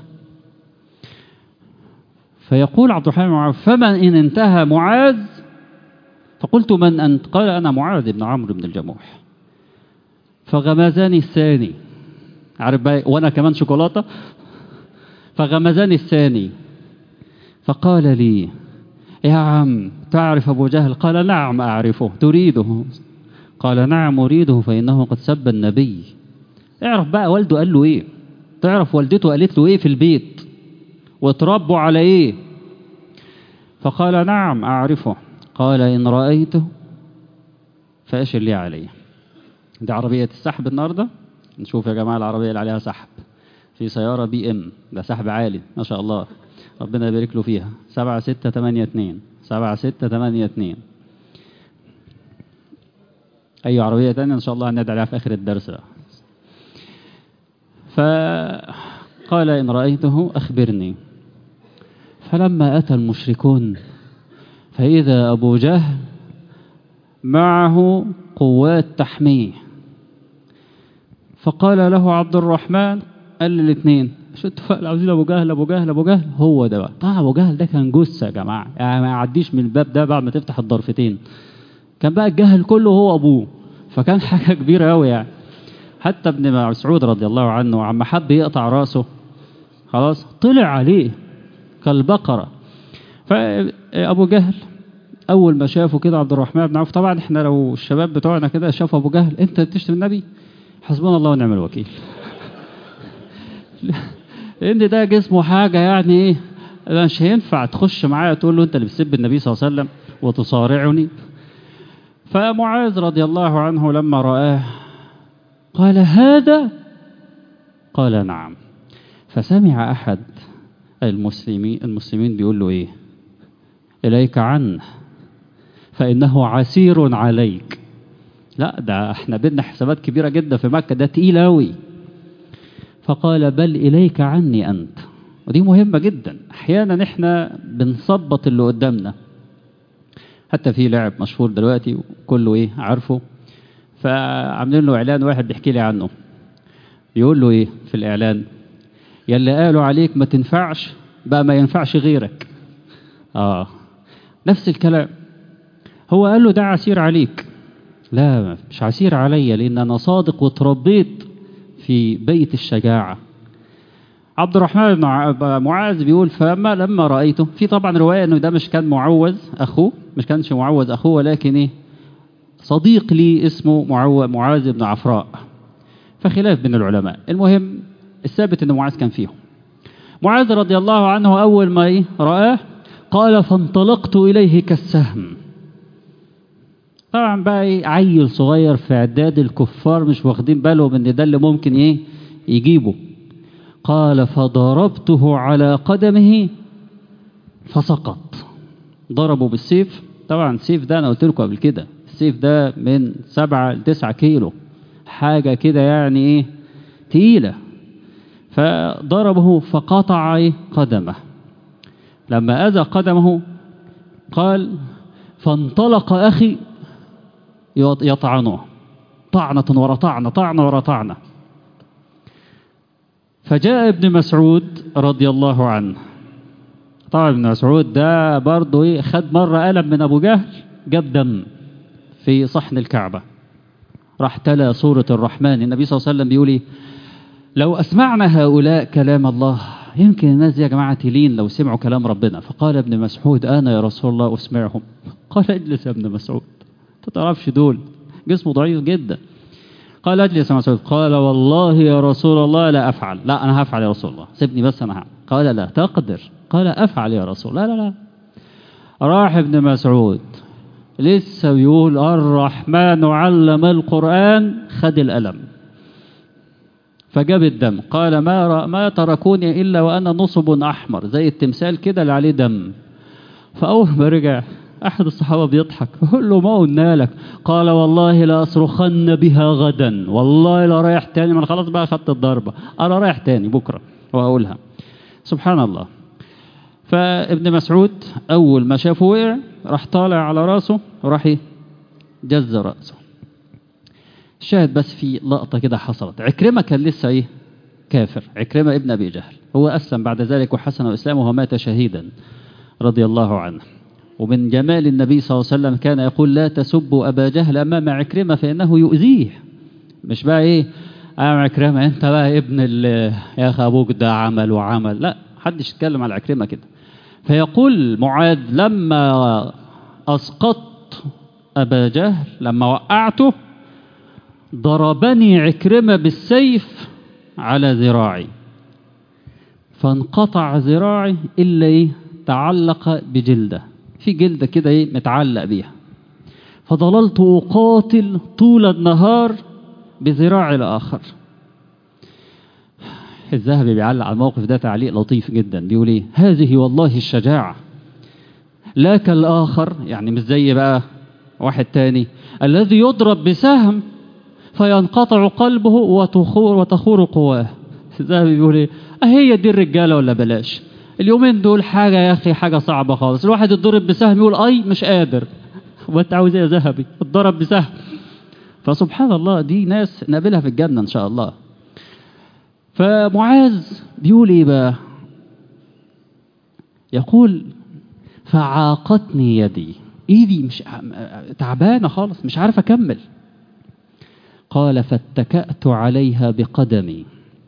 [SPEAKER 1] فيقول عبد الرحمن بن عوف فمن إن انتهى معاذ؟ فقلت من أنت؟ قال أنا معاذ بن عمرو بن الجموح. فغمزني الثاني، عارف بقى وأنا كمان شوكولاتة. فغمزني الثاني فقال لي يا عم تعرف أبو جهل؟ قال نعم أعرفه. تريده؟ قال نعم أريده، فإنه قد سب النبي. اعرف بقى والده قال له إيه، تعرف والدته قالت له إيه في البيت، وتربوا على إيه. فقال نعم أعرفه. قال إن رأيته فأشر لي عليه. دي عربية السحب النهاردة. نشوف يا جماعة العربية اللي عليها سحب، في سيارة بي ام، ده سحب عالي ما شاء الله، ربنا يبارك له فيها. سبعة ستة تمانية اتنين سبعة ستة تمانية اتنين. أي عربية تانية إن شاء الله هندعي عليها في آخر الدرس. فقال إن رأيته أخبرني. فلما أتى المشركون فإذا أبو جهل معه قوات تحميه. فقال له عبد الرحمن، قال للاثنين شو اتفقوا عاوزين أبو جهل أبو جهل أبو جهل. هو ده بقى طبعا أبو جهل ده كان جثة يا جماعة، يعني ما يعديش من الباب ده بعد ما تفتح الضرفتين. كان بقى الجهل كله هو أبوه، فكان حاجة كبيرة أوي يعني. حتى ابن مسعود رضي الله عنه عما حب يقطع راسه خلاص طلع عليه كالبقرة. فأبو جهل أول ما شافوا كده عبد الرحمن بن عوف، طبعا احنا لو الشباب بتوعنا كده شافوا أبو جهل أنت بتشتم النبي، حسبنا الله ونعم الوكيل. لأن ده جسمه حاجة يعني إيه، مش هينفع تخش معايا تقول له أنت اللي بتسب النبي صلى الله عليه وسلم وتصارعني. فمعاذ رضي الله عنه لما رآه قال هذا؟ قال نعم. فسمع أحد المسلمين المسلمين بيقول له إيه؟ إليك عنه فإنه عسير عليك. لا ده احنا بدنا حسابات كبيرة جدا في مكة، ده تقيل أوي. فقال بل إليك عني أنت. ودي مهمة جدا. أحيانا احنا بنصبط اللي قدامنا. حتى في لعب مشهور دلوقتي كله ايه عارفه، فعاملين له إعلان، واحد بيحكي لي عنه يقول له ايه في الإعلان؟ يلي قالوا عليك ما تنفعش بقى ما ينفعش غيرك. آه نفس الكلام. هو قال له ده عسير عليك. لا مش عسير عليا، لأن أنا صادق وتربيت في بيت الشجاعة. عبد الرحمن بن معاذ بيقول فلما لما رأيته، في طبعا رواية أنه ده مش كان معوذ أخوه، مش كانش معوذ أخوه، ولكن إيه صديق لي اسمه معاذ بن عفراء، فخلاف بين العلماء. المهم الثابت أن معاذ كان فيهم. معاذ رضي الله عنه أول ما إيه رآه قال فانطلقت إليه كالسهم. طبعا بقى إيه عيل صغير في اعداد الكفار مش واخدين بالهم ان ده اللي ممكن ايه يجيبه. قال فضربته على قدمه فسقط. ضربه بالسيف. طبعا السيف ده انا قلت لكم قبل كده، السيف ده من سبعة لتسعة كيلو، حاجة كده يعني ايه تقيلة. فضربه فقطع ايه قدمه. لما أذى قدمه قال فانطلق أخي يطعنه طعنة ورا طعنة طعنة ورا طعنة. فجاء ابن مسعود رضي الله عنه. طبعا ابن مسعود ده برضه ايه خد مرة ألم من أبو جهل، جاب دم في صحن الكعبة، راح تلا سورة الرحمن. النبي صلى الله عليه وسلم بيقول ايه لو أسمعنا هؤلاء كلام الله، يمكن الناس يا جماعة تلين لو سمعوا كلام ربنا. فقال ابن مسعود أنا يا رسول الله أسمعهم. قال اجلس يا ابن مسعود، انت تعرفش دول جسمه ضعيف جدا. قال اجلس يا مسعود. قال والله يا رسول الله لا أفعل. لا أنا هفعل يا رسول الله، سيبني بس أنا هعمل. قال لا تقدر. قال أفعل يا رسول. لا لا لا. راح ابن مسعود لسه بيقول الرحمن علم القرآن، خد الألم فجاب الدم. قال ما ما تركوني إلا وأنا نصب أحمر، زي التمثال كده اللي عليه دم. فأول ما رجع أحد الصحابة بيضحك، يقول له ما قلنا لك؟ قال والله لا أصرخن بها غدا، والله لا رايح تاني، من خلاص بقى خدت الضربة، أنا رايح تاني بكرة وأقولها. سبحان الله. فابن مسعود أول ما شافه وقع راح طالع على راسه وراح جز رأسه. شاهد بس في لقطة كده حصلت. عكرمة كان لسه ايه كافر، عكرمة ابن أبي جهل، هو أسلم بعد ذلك وحسن إسلامه ومات شهيدا رضي الله عنه. ومن جمال النبي صلى الله عليه وسلم كان يقول لا تسبوا أبا جهل أمام عكرمة فإنه يؤذيه. مش بقى ايه يا عكرمة انت بقى ابن يا أخي أبوك ده عمل وعمل، لا حدش يتكلم على عكرمة كده. فيقول معاذ لما أسقطت أبا جهل، لما وقعته ضربني عكرمة بالسيف على ذراعي فانقطع ذراعي إلا إيه تعلق بجلده، في جلدة كده إيه متعلق بيها. فضللت أقاتل طول النهار بذراعي الآخر. الذهبي بيعلق على الموقف ده تعليق لطيف جدا، بيقول إيه هذه والله الشجاعة لا كالآخر، يعني مش زي بقى واحد تاني الذي يضرب بسهم فينقطع قلبه وتخور وتخور قواه. الذهبي بيقول ايه هي دي الرجاله ولا بلاش؟ اليومين دول حاجه يا اخي حاجه صعبه خالص، الواحد يتضرب بسهم يقول اي مش قادر، وانت عاوز ايه يا ذهبي؟ اتضرب بسهم. فسبحان الله دي ناس نقابلها في الجنه ان شاء الله. فمعاذ بيقول ايه بقى؟ يقول فعاقتني يدي، ايدي مش تعبانه خالص مش عارف اكمل. قال فاتكأت عليها بقدمي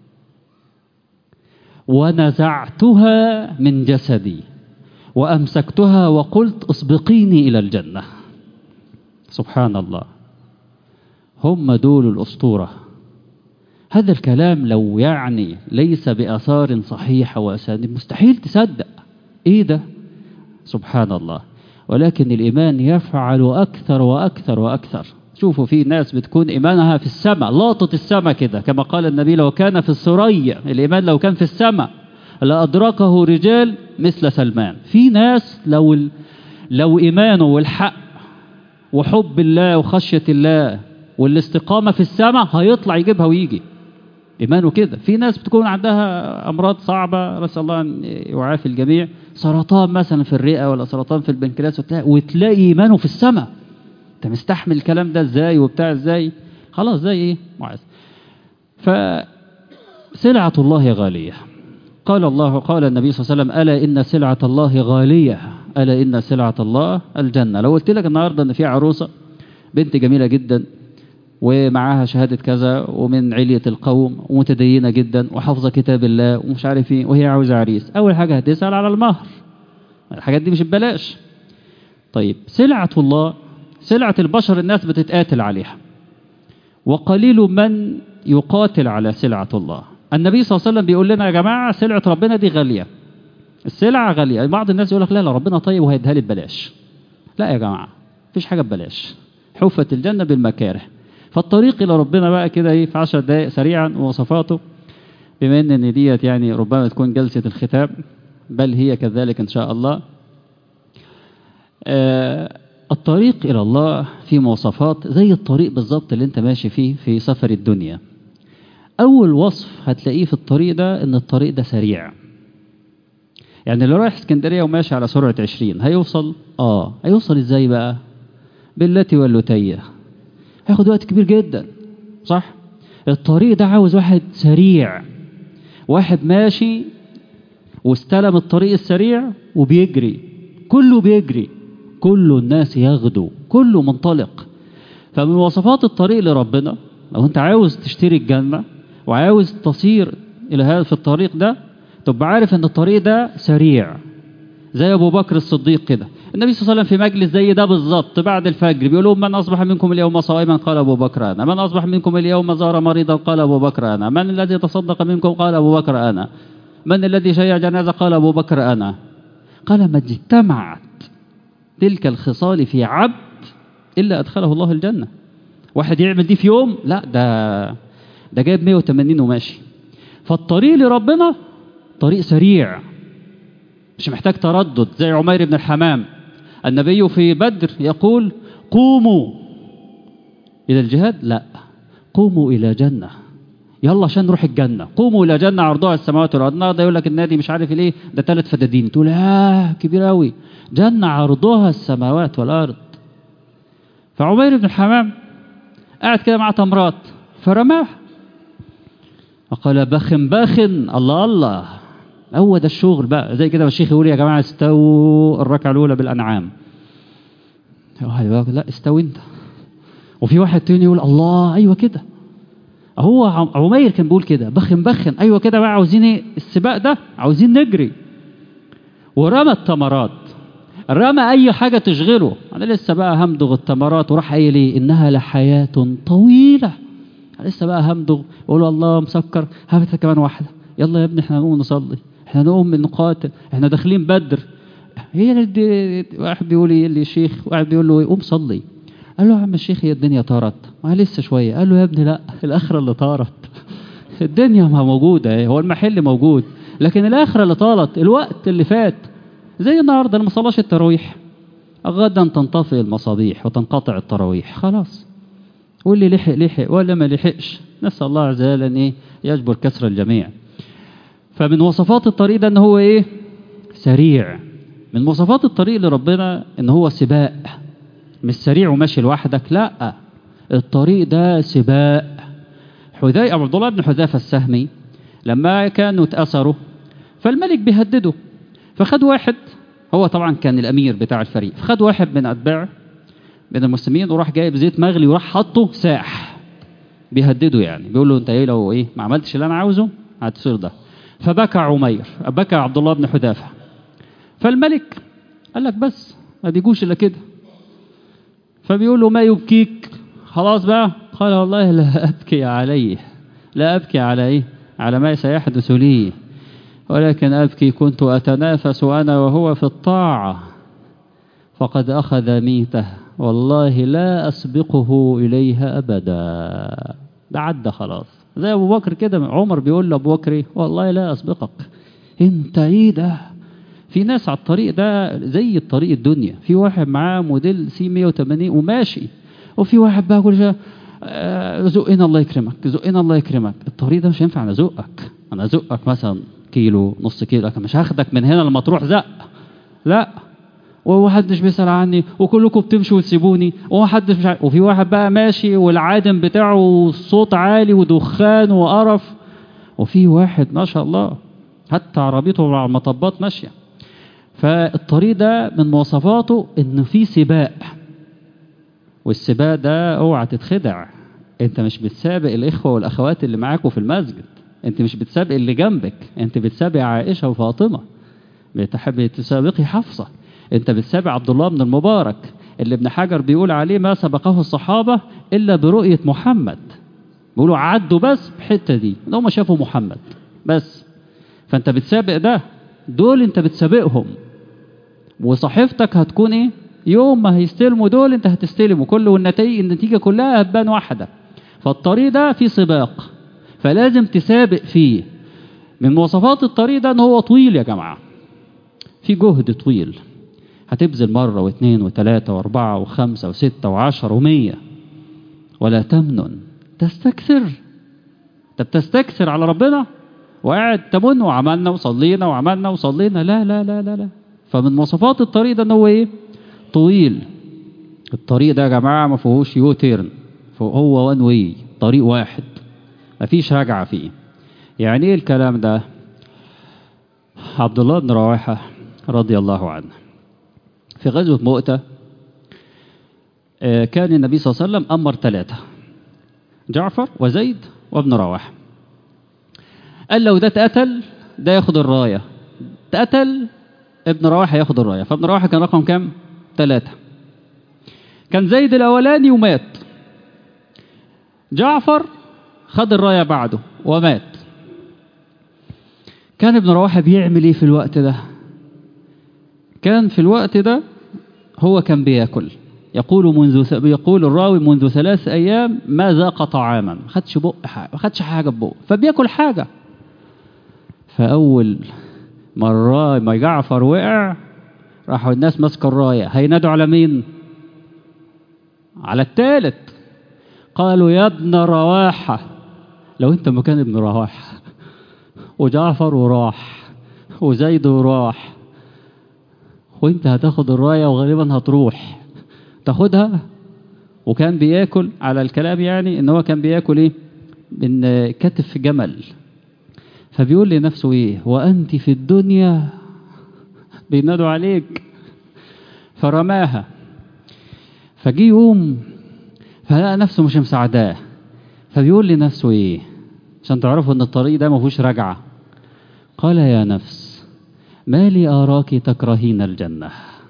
[SPEAKER 1] ونزعتها من جسدي وأمسكتها وقلت اسبقيني إلى الجنة. سبحان الله، هم دول الأسطورة. هذا الكلام لو يعني ليس بآثار صحيحة وأسانيد مستحيل تصدق إيه ده. سبحان الله. ولكن الإيمان يفعل أكثر وأكثر وأكثر. شوفوا في ناس بتكون إيمانها في السماء، لاطة السماء كده، كما قال النبي لو كان في الثريا، الإيمان لو كان في السماء لأدركه رجال مثل سلمان. في ناس لو لو إيمانه والحق وحب الله وخشية الله والاستقامة في السماء هيطلع يجيبها ويجي إيمانه كده. في ناس بتكون عندها أمراض صعبة نسأل الله أن يعافي الجميع، سرطان مثلا في الرئة ولا سرطان في البنكرياس، وتلاقي إيمانه في السماء. انت مستحمل الكلام ده ازاي وبتاع ازاي؟ خلاص زي ايه معاذ. فسلعة الله غالية. قال الله قال النبي صلى الله عليه وسلم ألا إن سلعة الله غالية، ألا إن سلعة الله الجنة. لو قلت لك النهاردة ان في عروسة بنت جميلة جدا ومعاها شهادة كذا ومن علية القوم ومتدينة جدا وحافظة كتاب الله ومش عارف ايه وهي عاوزة عريس، أول حاجة هتسأل على المهر. الحاجات دي مش ببلاش. طيب سلعة الله، سلعة البشر الناس بتتقاتل عليها، وقليل من يقاتل على سلعة الله. النبي صلى الله عليه وسلم بيقول لنا يا جماعة سلعة ربنا دي غالية، السلعة غالية. بعض الناس يقول لك لا لا ربنا طيب وهيديها لي ببلاش. لا يا جماعة مفيش حاجة ببلاش، حفت الجنة بالمكاره. فالطريق إلى ربنا بقى كده ايه في عشر دقائق سريعا ووصفاته، بما ان ديت يعني ربما تكون جلسة الختام، بل هي كذلك إن شاء الله. آه الطريق إلى الله في مواصفات زي الطريق بالظبط اللي انت ماشي فيه في سفر الدنيا. أول وصف هتلاقيه في الطريق ده إن الطريق ده سريع. يعني اللي رايح اسكندرية وماشي على سرعة عشرين هيوصل آه هيوصل إزاي بقى؟ بالتي واللتية، هياخد وقت كبير جدا صح؟ الطريق ده عاوز واحد سريع، واحد ماشي واستلم الطريق السريع وبيجري، كله بيجري، كل الناس يغدو، كله منطلق. فمن وصفات الطريق لربنا لو انت عاوز تشتري الجنة وعاوز تصير إلى هذا في الطريق ده، تبقى عارف ان الطريق ده سريع زي أبو بكر الصديق كده. النبي صلى الله عليه وسلم في مجلس زي ده بالظبط بعد الفجر بيقولوا من أصبح منكم اليوم صائما قال أبو بكر أنا، من أصبح منكم اليوم زار مريضا قال أبو بكر أنا، من الذي تصدق منكم قال أبو بكر أنا، من الذي شيع جنازة قال أبو بكر أنا. قال ما اجتمعت تلك الخصال في عبد إلا أدخله الله الجنة. واحد يعمل دي في يوم؟ لا، ده ده جايب مية وتمانين وماشي. فالطريق لربنا طريق سريع مش محتاج تردد. زي عمير بن الحمام، النبي في بدر يقول قوموا إلى الجهاد، لا، قوموا إلى جنة، يلا عشان نروح الجنة. قوموا إلى جنة عرضها السماوات والأرض. النهارده يقول لك النادي مش عارف ليه ده ثلاث فدادين، تقول آه كبير قوي. جنة عرضها السماوات والأرض. فعمير بن الحمام قاعد كده مع تمرات فرماه وقال بخن بخن. الله الله، هو ده الشغل بقى. زي كده الشيخ يقول يا جماعة استووا الركعة الأولى بالأنعام، واحد يقول لا استوي انت، وفي واحد تاني يقول الله ايوه كده. هو عمير كان بيقول كده بخن بخن، ايوه كده بقى، عاوزين ايه السباق ده، عاوزين نجري. ورمى التمرات، رمى اي حاجه تشغله. انا لسه بقى همضغ التمرات، وراح قايل ايه انها لحياه طويله. أنا لسه بقى همضغ، يقول الله مسكر هات كمان واحده، يلا يا ابني احنا نقوم نصلي، احنا نقوم نقاتل، احنا داخلين بدر. هي دي. واحد بيقول لي يا شيخ، واحد بيقول له قوم صلي. قال له يا عم الشيخ هي الدنيا طارت، ما لسه شويه. قال له يا ابني لا، الاخره اللي طارت. الدنيا ما موجوده، هو المحل موجود، لكن الاخره اللي طارت الوقت اللي فات. زي النهارده لما صلاش التراويح، غدا تنطفئ المصابيح وتنقطع التراويح، خلاص. واللي لحق لحق ولا ما لحقش نسال الله عز وجل ان ايه يجبر كسر الجميع. فمن وصفات الطريق ده ان هو ايه سريع. من مواصفات الطريق لربنا ان هو سباق، مش سريع وماشي لوحدك، لا، الطريق ده سباق. حذيفة عبد الله بن حذيفة السهمي لما كانوا اتأثروا فالملك بيهدده، فخد واحد، هو طبعا كان الامير بتاع الفريق، فخد واحد من اتباع من المسلمين وراح جايب زيت مغلي وراح حطه ساح، بيهدده يعني، بيقول له انت ايه لو ايه ما عملتش اللي انا عاوزه هتصير ده. فبكى عمير، بكى عبد الله بن حذيفة. فالملك قال لك بس ما بيجوش الا كده. فبيقول له ما يبكيك؟ خلاص بقى. قال والله لا ابكي عليه، لا ابكي على ايه على ما سيحدث لي، ولكن ابكي كنت اتنافس انا وهو في الطاعه فقد اخذ ميته، والله لا اسبقه اليها ابدا. ده عدى خلاص. زي ابو بكر كده، عمر بيقول لابو بكر والله لا اسبقك، انت ايه ده. في ناس على الطريق ده زي الطريق الدنيا، في واحد معاه موديل سي مية وتمانين وماشي، وفي واحد بقى كل شويه زقنا الله يكرمك، زقنا الله يكرمك. الطريق ده مش هينفع انا ازقك، انا ازقك مثلا كيلو نص كيلو، لكن مش هاخدك من هنا لما تروح زق، لا. ومحدش بيسأل عني، وكلكم بتمشوا وتسيبوني، ومحدش مش عارف. وفي واحد بقى ماشي والعادم بتاعه صوت عالي ودخان وقرف، وفي واحد ما شاء الله حتى عربيته مع المطبات ماشيه. فالطريق ده من مواصفاته انه في سباق، والسباق ده اوعى تتخدع. انت مش بتسابق الاخوه والاخوات اللي معاكوا في المسجد، انت مش بتسابق اللي جنبك، انت بتسابق عائشه وفاطمه، بتحب تسابقي حفصه، انت بتسابق عبد الله بن المبارك اللي ابن حجر بيقول عليه ما سبقه الصحابه الا برؤيه محمد. بيقولوا عدوا بس بحته دي ان هم شافوا محمد بس. فانت بتسابق ده، دول انت بتسابقهم، وصحيفتك هتكون ايه يوم ما هيستلموا دول انت هتستلم، وكل والنتيجه النتيجه كلها هتبان واحده. فالطريق ده فيه سباق، فلازم تسابق فيه. من مواصفات الطريق ده ان هو طويل يا جماعه، في جهد طويل، هتبذل مره واثنين وثلاثه واربعه وخمسه وسته وعشره ومية، ولا تمنن تستكثر. انت بتستكثر على ربنا وقاعد تمن وعملنا وصلينا وعملنا وصلينا، لا لا لا لا لا. فمن مواصفات الطريق ده ان هو ايه طويل. الطريق ده يا جماعه ما فيهوش يو تيرن، هو وان واي، طريق واحد ما فيش رجعه فيه. يعني ايه الكلام ده؟ عبد الله بن رواحه رضي الله عنه في غزوه مؤتة كان النبي صلى الله عليه وسلم امر ثلاثه، جعفر وزيد وابن رواحه. قال لو ده اتقتل ده ياخد الرايه، اتقتل ابن رواحه ياخد الرايه. فابن رواحه كان رقم كام؟ ثلاثة. كان زيد الأولاني ومات، جعفر خد الراية بعده ومات. كان ابن رواحة بيعمل ايه في الوقت ده؟ كان في الوقت ده هو كان بياكل، يقول منذ يقول الراوي منذ ثلاث أيام ما ذاق طعاما، ما خدش بق حاجة، ما خدش حاجة ببق، فبياكل حاجة. فأول مرة ما جعفر وقع راحوا الناس ماسكة الراية، هينادوا على مين؟ على الثالث. قالوا يا ابن رواحة. لو انت مكان ابن رواحة وجعفر وراح وزيد وراح وانت هتاخد الراية وغالبا هتروح تاخدها. وكان بياكل على الكلام يعني ان هو كان بياكل ايه؟ من كتف جمل. فبيقول لنفسه ايه؟ وانت في الدنيا بينادوا عليك. فرماها. فجي يوم فلقى نفسه مش مساعداه، فبيقول لنفسه ايه عشان تعرفوا ان الطريق ده ما فيهوش رجعه؟ قال يا نفس ما لي اراك تكرهين الجنه.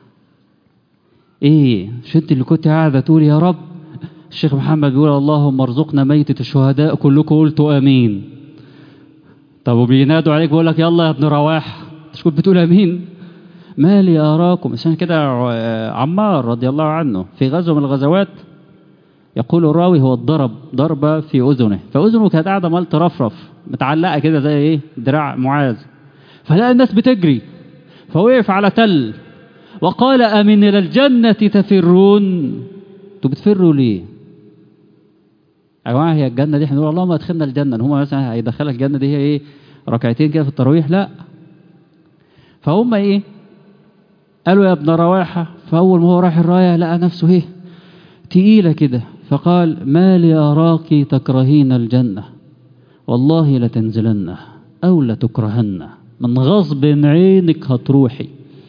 [SPEAKER 1] ايه مش انت اللي كنت قاعده تقول يا رب؟ الشيخ محمد بيقول اللهم ارزقنا ميتة الشهداء، كلكم قلتوا امين. طب وبينادوا عليك بيقول لك يلا يا ابن رواح، مش كنت بتقول امين؟ ما لي اراكم. عشان كده عمار رضي الله عنه في غزوه من الغزوات يقول الراوي هو الضرب ضربة في أذنه، فأذنه كانت قاعدة مال ترفرف متعلقة كده زي إيه؟ دراع معاذ. فلقى الناس بتجري فوقف على تل وقال أمن إلى الجنة تفرون. أنتوا بتفروا ليه؟ يا جماعة هي الجنة دي احنا نقول اللهم ادخلنا الجنة، هم مثلا هيدخلك الجنة دي هي إيه؟ ركعتين كده في التراويح؟ لا. فهم إيه؟ قالوا يا ابن رواحة. فأول ما هو راح الراية لقى نفسه إيه؟ تقيلة كده، فقال ما لي أراك تكرهين الجنة والله لتنزلن أو لتكرهن، من غصب عينك هتروحي.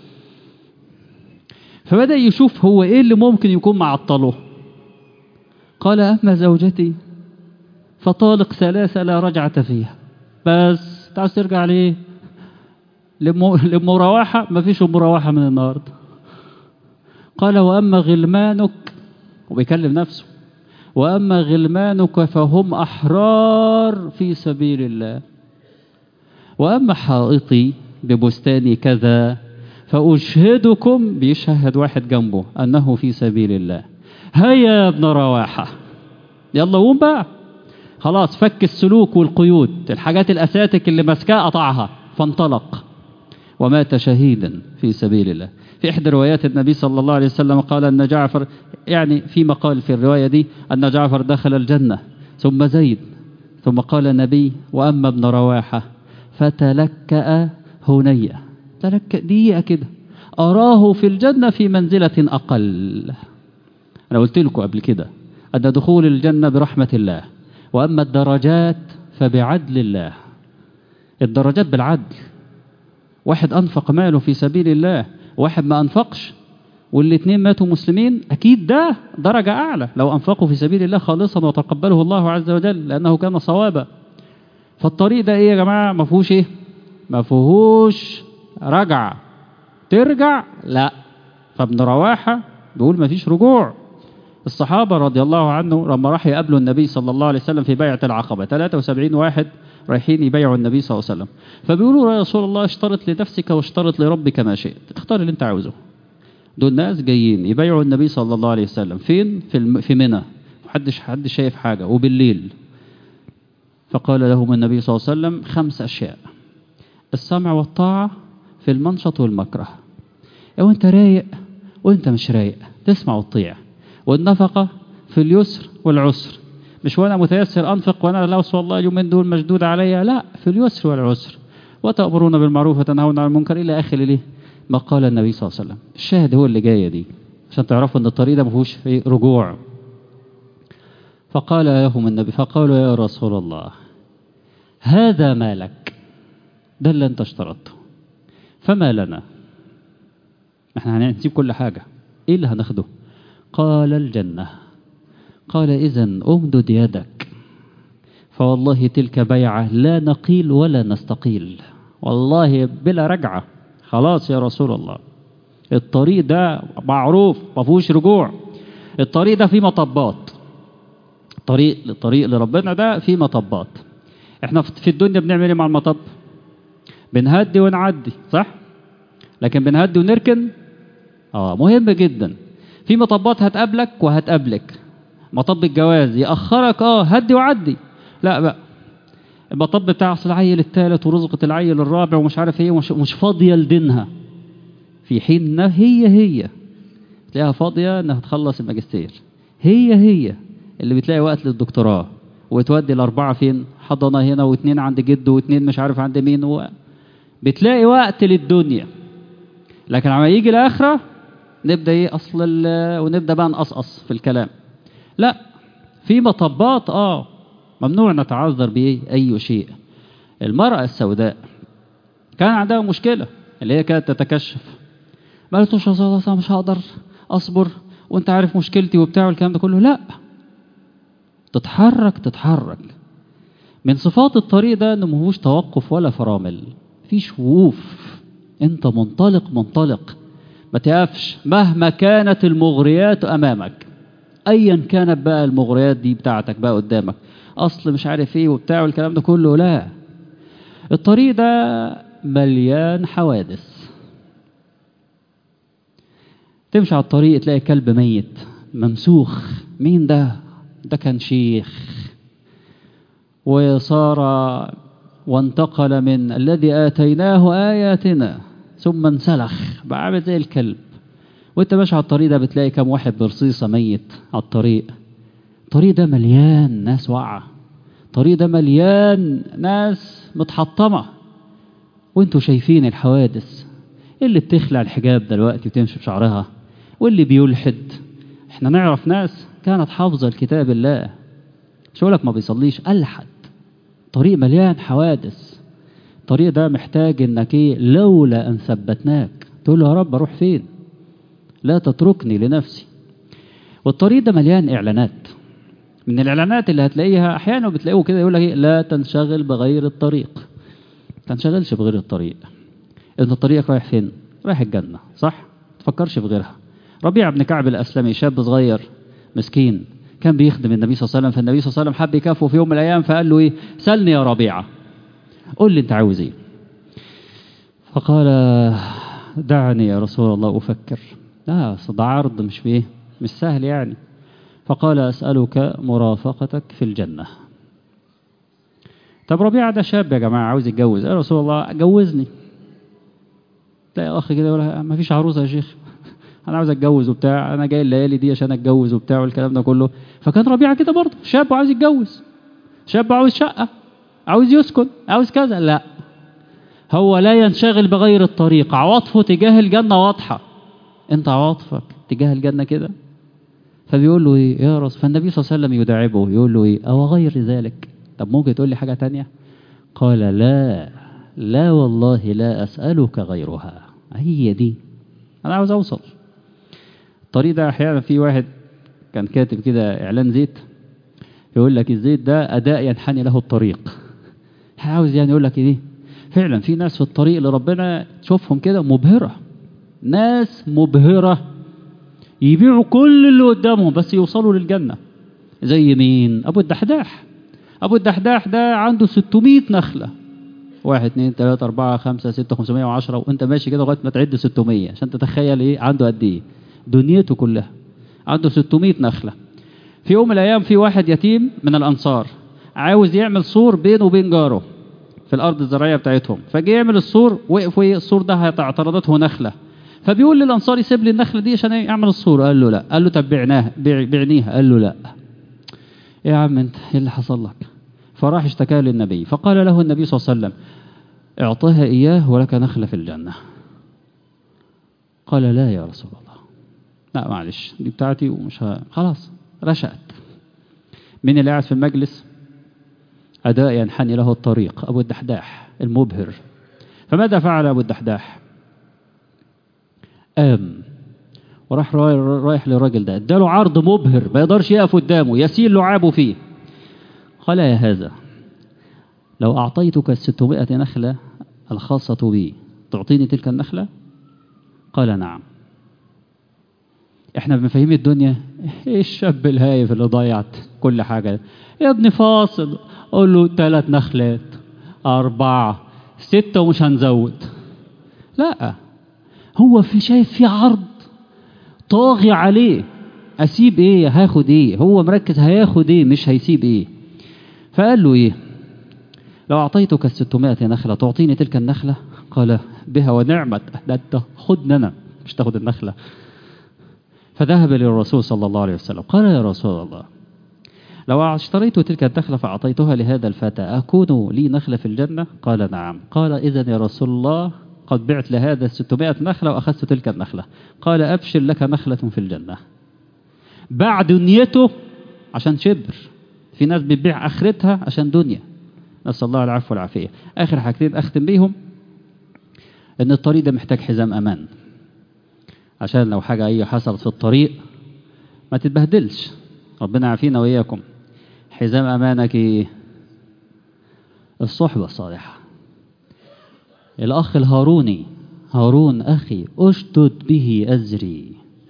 [SPEAKER 1] فبدأ يشوف هو إيه اللي ممكن يكون معطله. قال أما زوجتي فطالق ثلاثة لا رجعة فيها. بس تعال ترجع ليه؟ للمراوحة؟ ما فيش مراوحة من النهاردة. قال وأما غلمانك، وبيكلم نفسه، وأما غلمانك فهم أحرار في سبيل الله، وأما حائطي ببستاني كذا فأشهدكم، بيشهد واحد جنبه، أنه في سبيل الله. هيا يا ابن رواحة يلا قوم بقى، خلاص فك السلوك والقيود، الحاجات الأساتك اللي مسكاه قطعها، فانطلق ومات شهيدا في سبيل الله. في إحدى روايات النبي صلى الله عليه وسلم قال أن جعفر، يعني في مقال في الرواية دي أن جعفر دخل الجنة ثم زيد، ثم قال النبي وأما ابن رواحة فتلكأ هنية، تلكأ دقيقة كده، أراه في الجنة في منزلة أقل. أنا قلت لكم قبل كده أن دخول الجنة برحمة الله، وأما الدرجات فبعدل الله. الدرجات بالعدل، واحد أنفق ماله في سبيل الله، واحد ما أنفقش، والاثنين ماتوا مسلمين، أكيد ده درجة أعلى لو أنفقوا في سبيل الله خالصا وتقبله الله عز وجل لأنه كان صوابا. فالطريق ده إيه يا جماعة؟ ما فيهوش إيه؟ ما فيهوش رجع ترجع، لا. فابن رواحة بيقول ما فيش رجوع. الصحابة رضي الله عنه لما راح يقابلوا النبي صلى الله عليه وسلم في بيعة العقبة، ثلاثة وسبعين واحد رايحين يبيعوا النبي صلى الله عليه وسلم، فبيقولوا يا رسول الله اشترط لنفسك واشترط لربك ما شئت، اختار اللي انت عاوزه. دول ناس جايين يبيعوا النبي صلى الله عليه وسلم فين؟ في الم... في منى، محدش حد شايف حاجة، وبالليل. فقال لهم النبي صلى الله عليه وسلم خمس أشياء: السمع والطاعة في المنشط والمكره، وانت رايق وانت مش رايق تسمع وتطيع، والنفقة في اليسر والعسر، مش وانا متيسر انفق وانا لا والله اليومين دول مشدود عليا، لا، في اليسر والعسر، وتأمرون بالمعروف وتنهون عن المنكر الى اخر ليه ما قال النبي صلى الله عليه وسلم. الشاهد هو اللي جايه دي عشان تعرفوا ان الطريق ده ما فيهوش فيه رجوع. فقال لهم النبي، فقالوا يا رسول الله هذا مالك، ده اللي انت اشترطته، فما لنا؟ احنا هنسيب كل حاجة، ايه اللي هناخده؟ قال الجنة. قال إذن أمدد يدك، فوالله تلك بيعة لا نقيل ولا نستقيل، والله بلا رجعة، خلاص يا رسول الله. الطريق ده معروف ما فيهوش رجوع. الطريق ده فيه مطبات. الطريق الطريق لربنا ده فيه مطبات. احنا في الدنيا بنعمل ايه مع المطب؟ بنهدي ونعدي، صح؟ لكن بنهدي ونركن؟ اه مهم جدا. في مطبات هتقابلك وهتقابلك. مطب الجواز يأخرك، اه هدي وعدي. لا بقى المطب بتاع اصل العيل الثالث ورزقة العيل الرابع ومش عارف ايه، ومش مش فاضيه لدينها، في حين انها هي هي تلاقيها فاضيه انها تخلص الماجستير، هي هي اللي بتلاقي وقت للدكتوراه، وتودي الاربعه فين؟ حضانه هنا، واثنين عند جده، واثنين مش عارف عند مين، و... بتلاقي وقت للدنيا. لكن عما يجي الاخره نبدا ايه اصل ال... ونبدا بقى نقصقص في الكلام. لا، في مطبات اه ممنوع نتعذر بايه اي شيء. المرأة السوداء كان عندها مشكلة اللي هي كانت تتكشف، ما قالتوش انا مش هقدر اصبر وانت عارف مشكلتي وبتاع والكلام ده كله. لا، تتحرك تتحرك. من صفات الطريق ده انه مفيهوش توقف ولا فرامل، مفيش وقوف، انت منطلق منطلق، ما تقفش مهما كانت المغريات امامك، ايا كانت بقى المغريات دي بتاعتك بقى قدامك، اصل مش عارف ايه وبتاع والكلام ده كله. لا، الطريق ده مليان حوادث. تمشي على الطريق تلاقي كلب ميت ممسوخ، مين ده؟ ده كان شيخ وصار وانتقل من الذي آتيناه آياتنا ثم انسلخ بقى عامل زي الكلب. وانت ماشي على الطريق ده بتلاقي كم واحد برصيصة ميت على الطريق. الطريق ده مليان ناس واقعة، الطريق ده مليان ناس متحطمة، وانتوا شايفين الحوادث، اللي بتخلع الحجاب دلوقتي وتمشي بشعرها، واللي بيلحد. احنا نعرف ناس كانت حافظة الكتاب الله، مش هقولك ما بيصليش، ألحد. طريق مليان حوادث. الطريق ده محتاج انك ايه؟ لولا ان ثبتناك، تقول له يا رب اروح فين؟ لا تتركني لنفسي. والطريق ده مليان اعلانات. من الاعلانات اللي هتلاقيها احيانا بتلاقيه كده يقول لك ايه؟ لا تنشغل بغير الطريق. ما تنشغلش بغير الطريق. انت طريقك رايح فين؟ رايح الجنة، صح؟ ما تفكرش في غيرها. ربيع بن كعب الاسلمي شاب صغير مسكين كان بيخدم النبي صلى الله عليه وسلم، فالنبي صلى الله عليه وسلم حب يكافئه في يوم من الايام، فقال له ايه؟ سلني يا ربيعه، قول لي انت عاوز ايه. فقال دعني يا رسول الله افكر. لا ده عرض مش فيه مش سهل يعني. فقال اسالك مرافقتك في الجنه. طب ربيعه ده شاب يا جماعه عاوز يتجوز، يا رسول الله جوزني. تلاقي اخ كده يقول ما فيش عروسه يا شيخ، انا عاوز اتجوز وبتاع، انا جاي الليالي دي عشان اتجوز وبتاع والكلام ده كله. فكان ربيعه كده برضه شاب عاوز يتجوز، شاب عاوز شقه، عاوز يسكن، عاوز كذا. لا، هو لا ينشغل بغير الطريق، عواطفه تجاه الجنه واضحه. انت عواطفك تجاه الجنه كده. فبيقول له ايه يا رسول؟ فالنبي صلى الله عليه وسلم يداعبه يقول له ايه؟ او غير ذلك؟ طب ممكن تقول لي حاجه تانية؟ قال لا لا والله لا اسالك غيرها. هي دي انا عاوز اوصل. الطريق ده احيانا في واحد كان كاتب كده اعلان زيت، يقول لك الزيت ده اداء ينحني له الطريق. عاوز يعني يقول لك ايه؟ فعلا في ناس في الطريق لربنا تشوفهم كده مبهرة، ناس مبهرة يبيعوا كل اللي قدامهم بس يوصلوا للجنة. زي مين؟ ابو الدحداح. ابو الدحداح ده عنده ستمائة نخلة، واحد اثنين ثلاثة أربعة خمسة ستة خمسمائة وعشرة، وانت ماشي كده لغاية ما تعد ستمائة عشان تتخيل ايه عنده قد ايه. دنيته كلها عنده ستمائة نخلة. في يوم من الايام في واحد يتيم من الانصار عاوز يعمل سور بينه وبين جاره في الارض الزراعيه بتاعتهم، فجي يعمل السور، وقف ايه السور ده اعترضته نخله، فبيقول للانصاري سيب لي النخله دي عشان يعمل السور. قال له لا. قال له طب بعناها بعنيها. قال له لا. ايه يا عم انت ايه اللي حصل لك؟ فراح اشتكى للنبي، فقال له النبي صلى الله عليه وسلم اعطيها اياه ولك نخله في الجنه. قال لا يا رسول الله، لا معلش دي بتاعتي ومش ه... خلاص رشأت. من اللي قاعد في المجلس؟ أداء ينحني له الطريق، أبو الدحداح المبهر. فماذا فعل أبو الدحداح؟ قام وراح رايح للراجل ده، اداله عرض مبهر ما يقدرش يقف قدامه، يسيل لعابه فيه. قال يا هذا لو أعطيتك الستمائة نخلة الخاصة بي تعطيني تلك النخلة؟ قال نعم. احنا بنفهم الدنيا، ايه الشاب الهايف اللي ضيعت كل حاجة يا ابني؟ فاصل، قول له ثلاث نخلات، أربعة، ستة ومش هنزود. لا، هو في شايف في عرض طاغي عليه، أسيب إيه هاخد إيه؟ هو مركز هياخد إيه مش هيسيب إيه. فقال له إيه؟ لو أعطيتك الستمائة نخلة تعطيني تلك النخلة؟ قال بها ونعمت، ده أنت خدني أنا مش تاخد النخلة. فذهب للرسول صلى الله عليه وسلم قال يا رسول الله، لو اشتريت تلك النخلة فأعطيتها لهذا الفتى أكون لي نخلة في الجنة؟ قال نعم. قال إذن يا رسول الله قد بعت لهذا ستمائة نخلة وأخذت تلك النخلة. قال أبشر لك نخلة في الجنة. باع دنيته عشان شبر. في ناس بتبيع آخرتها عشان دنيا، نسأل الله العفو والعافية. آخر حاجتين أختم بيهم، إن الطريق ده محتاج حزام أمان، عشان لو حاجة أي حصلت في الطريق ما تتبهدلش، ربنا عافينا وإياكم. حزام أمانك إيه؟ الصحبة الصالحة. الأخ الهاروني، هارون أخي أشتد به أزري.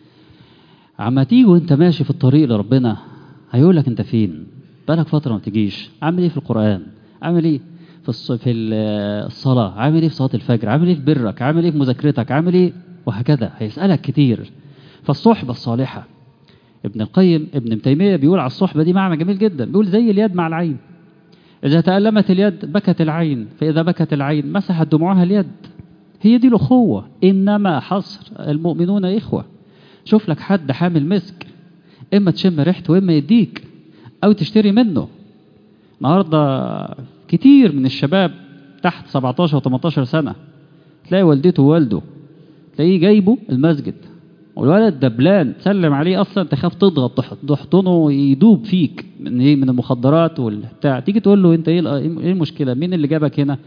[SPEAKER 1] عما تيجي وانت ماشي في الطريق لربنا هيقولك انت فين؟ بقالك فترة ما تجيش، عامل ايه في القرآن؟ عامل ايه في الص... في الصلاة؟ عامل ايه في صلاة الفجر؟ عامل ايه في برك؟ عامل ايه في مذاكرتك؟ عامل ايه؟ وهكذا هيسألك كتير. فالصحبة الصالحة، ابن القيم ابن تيمية بيقول على الصحبة دي معنى جميل جدا، بيقول زي اليد مع العين، إذا تألمت اليد بكت العين، فإذا بكت العين مسحت دموعها اليد. هي دي الأخوة، إنما حصر المؤمنون إخوة. شوف لك حد حامل مسك، إما تشم ريحته وإما يديك أو تشتري منه. النهاردة كتير من الشباب تحت سبعتاشر وتمنتاشر سنة تلاقي والدته ووالده تلاقيه جايبه المسجد، والولد دبلان تسلم عليه أصلا تخاف تضغط تحضنه يدوب فيك من إيه، من المخدرات والبتاع. تيجي تقول له أنت إيه المشكلة؟ مين اللي جابك هنا؟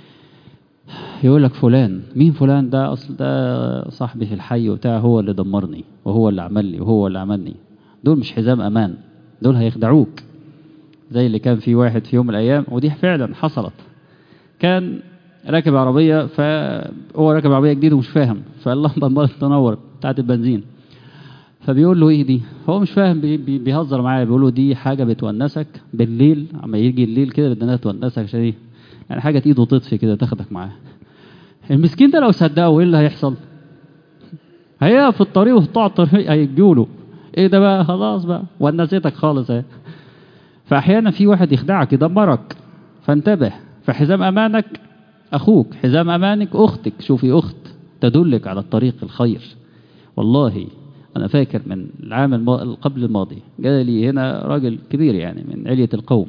[SPEAKER 1] يقول لك فلان. مين فلان ده؟ أصل ده صاحبي في الحي وبتاع، هو اللي دمرني وهو اللي عمل لي وهو اللي عملني. دول مش حزام أمان، دول هيخدعوك. زي اللي كان في واحد في يوم من الأيام، ودي فعلا حصلت، كان راكب عربية، فهو راكب عربية جديد ومش فاهم، فاللمبة تنور بتاعت البنزين، فبيقول له ايه دي؟ هو مش فاهم، بي بي بيهزر معايا، بيقول له دي حاجة بتونسك بالليل، اما يجي الليل كده بدنا تونسك عشان ايه؟ يعني حاجة ايده تطفي كده تاخدك معاه. المسكين ده لو صدقه ايه اللي هيحصل؟ هي في الطريق وقطاع الطريق هيجوا له ايه ده بقى؟ خلاص بقى ونستك خالص اهي. فاحيانا في واحد يخدعك يدمرك، فانتبه. فحزام امانك اخوك، حزام امانك اختك. شوفي اخت تدلك على الطريق الخير. والله انا فاكر من العام الم... قبل الماضي جاء لي هنا راجل كبير يعني من علية القوم،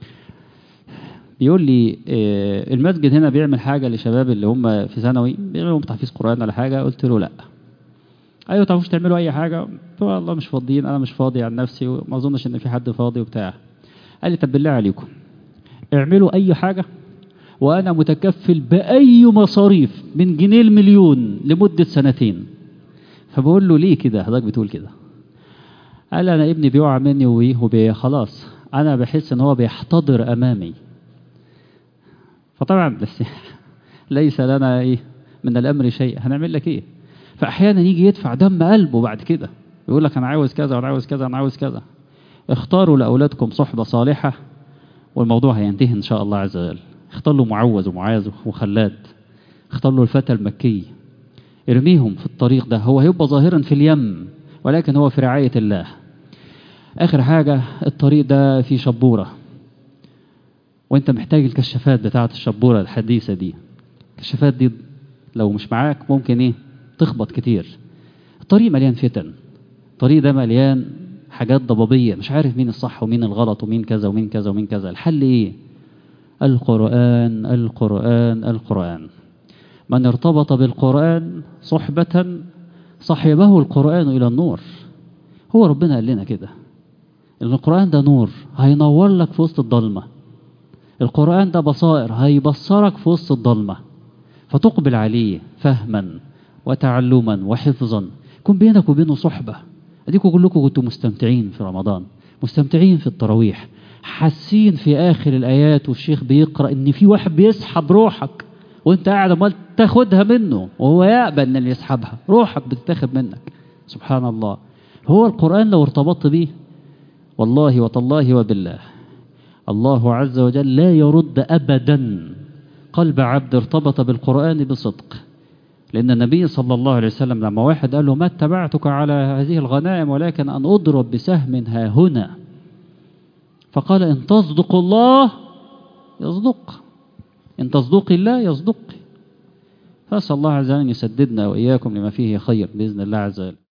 [SPEAKER 1] بيقول لي إيه المسجد هنا بيعمل حاجة لشباب اللي هم في ثانوي، بيعمل لهم تحفيظ قرآن ولا حاجة. قلت له لا. ايوه تعرفوش تعملوا اي حاجة؟ والله مش فاضيين، انا مش فاضي عن نفسي وما اظنش ان في حد فاضي وبتاع. قال لي طب بالله عليكم اعملوا اي حاجة وانا متكفل باي مصاريف من جنيه المليون لمدة سنتين. فبقول له ليه كده حضرتك بتقول كده؟ قال انا ابني بيقع مني وبيه خلاص، انا بحس ان هو بيحتضر امامي. فطبعا بس ليس لنا ايه من الامر شيء، هنعمل لك ايه؟ فاحيانا يجي يدفع دم قلبه بعد كده، يقول لك انا عاوز كذا وانا عاوز كذا وانا عاوز كذا. اختاروا لاولادكم صحبة صالحة والموضوع هينتهي ان شاء الله عز وجل. اختار له معوذ ومعاذ وخلاد، اختار له الفتى المكي، ارميهم في الطريق ده. هو هيبقى ظاهرا في اليم ولكن هو في رعاية الله. آخر حاجة، الطريق ده فيه شبورة، وانت محتاج الكشافات بتاعة الشبورة الحديثة دي. الكشافات دي لو مش معاك ممكن ايه تخبط كتير. الطريق مليان فتن، الطريق ده مليان حاجات ضبابية، مش عارف مين الصح ومين الغلط ومين كذا ومين كذا ومين كذا. الحل ايه؟ القرآن القرآن القرآن. من ارتبط بالقرآن صحبة صحبه القرآن إلى النور. هو ربنا قال لنا كده، إن القرآن ده نور هينور لك في وسط الضلمة. القرآن ده بصائر هيبصرك في وسط الضلمة، فتقبل عليه فهما وتعلما وحفظا. يكون بينك وبينه صحبة. أديكم كلكم كنتوا مستمتعين في رمضان، مستمتعين في التراويح، حاسين في آخر الآيات والشيخ بيقرأ إن في واحد بيسحب روحك وانت قاعد امال تاخدها منه وهو يقبل ان اللي يسحبها، روحك بتتاخد منك. سبحان الله. هو القرآن لو ارتبطت به والله وتالله وبالله الله عز وجل لا يرد أبدا قلب عبد ارتبط بالقرآن بصدق. لأن النبي صلى الله عليه وسلم لما واحد قال له ما اتبعتك على هذه الغنائم ولكن أن أضرب بسهم ها هنا، فقال إن تصدق الله يصدق، إن تصدق الله يصدق. فأسأل الله عز وجل أن يسددنا وإياكم لما فيه خير بإذن الله عز وجل.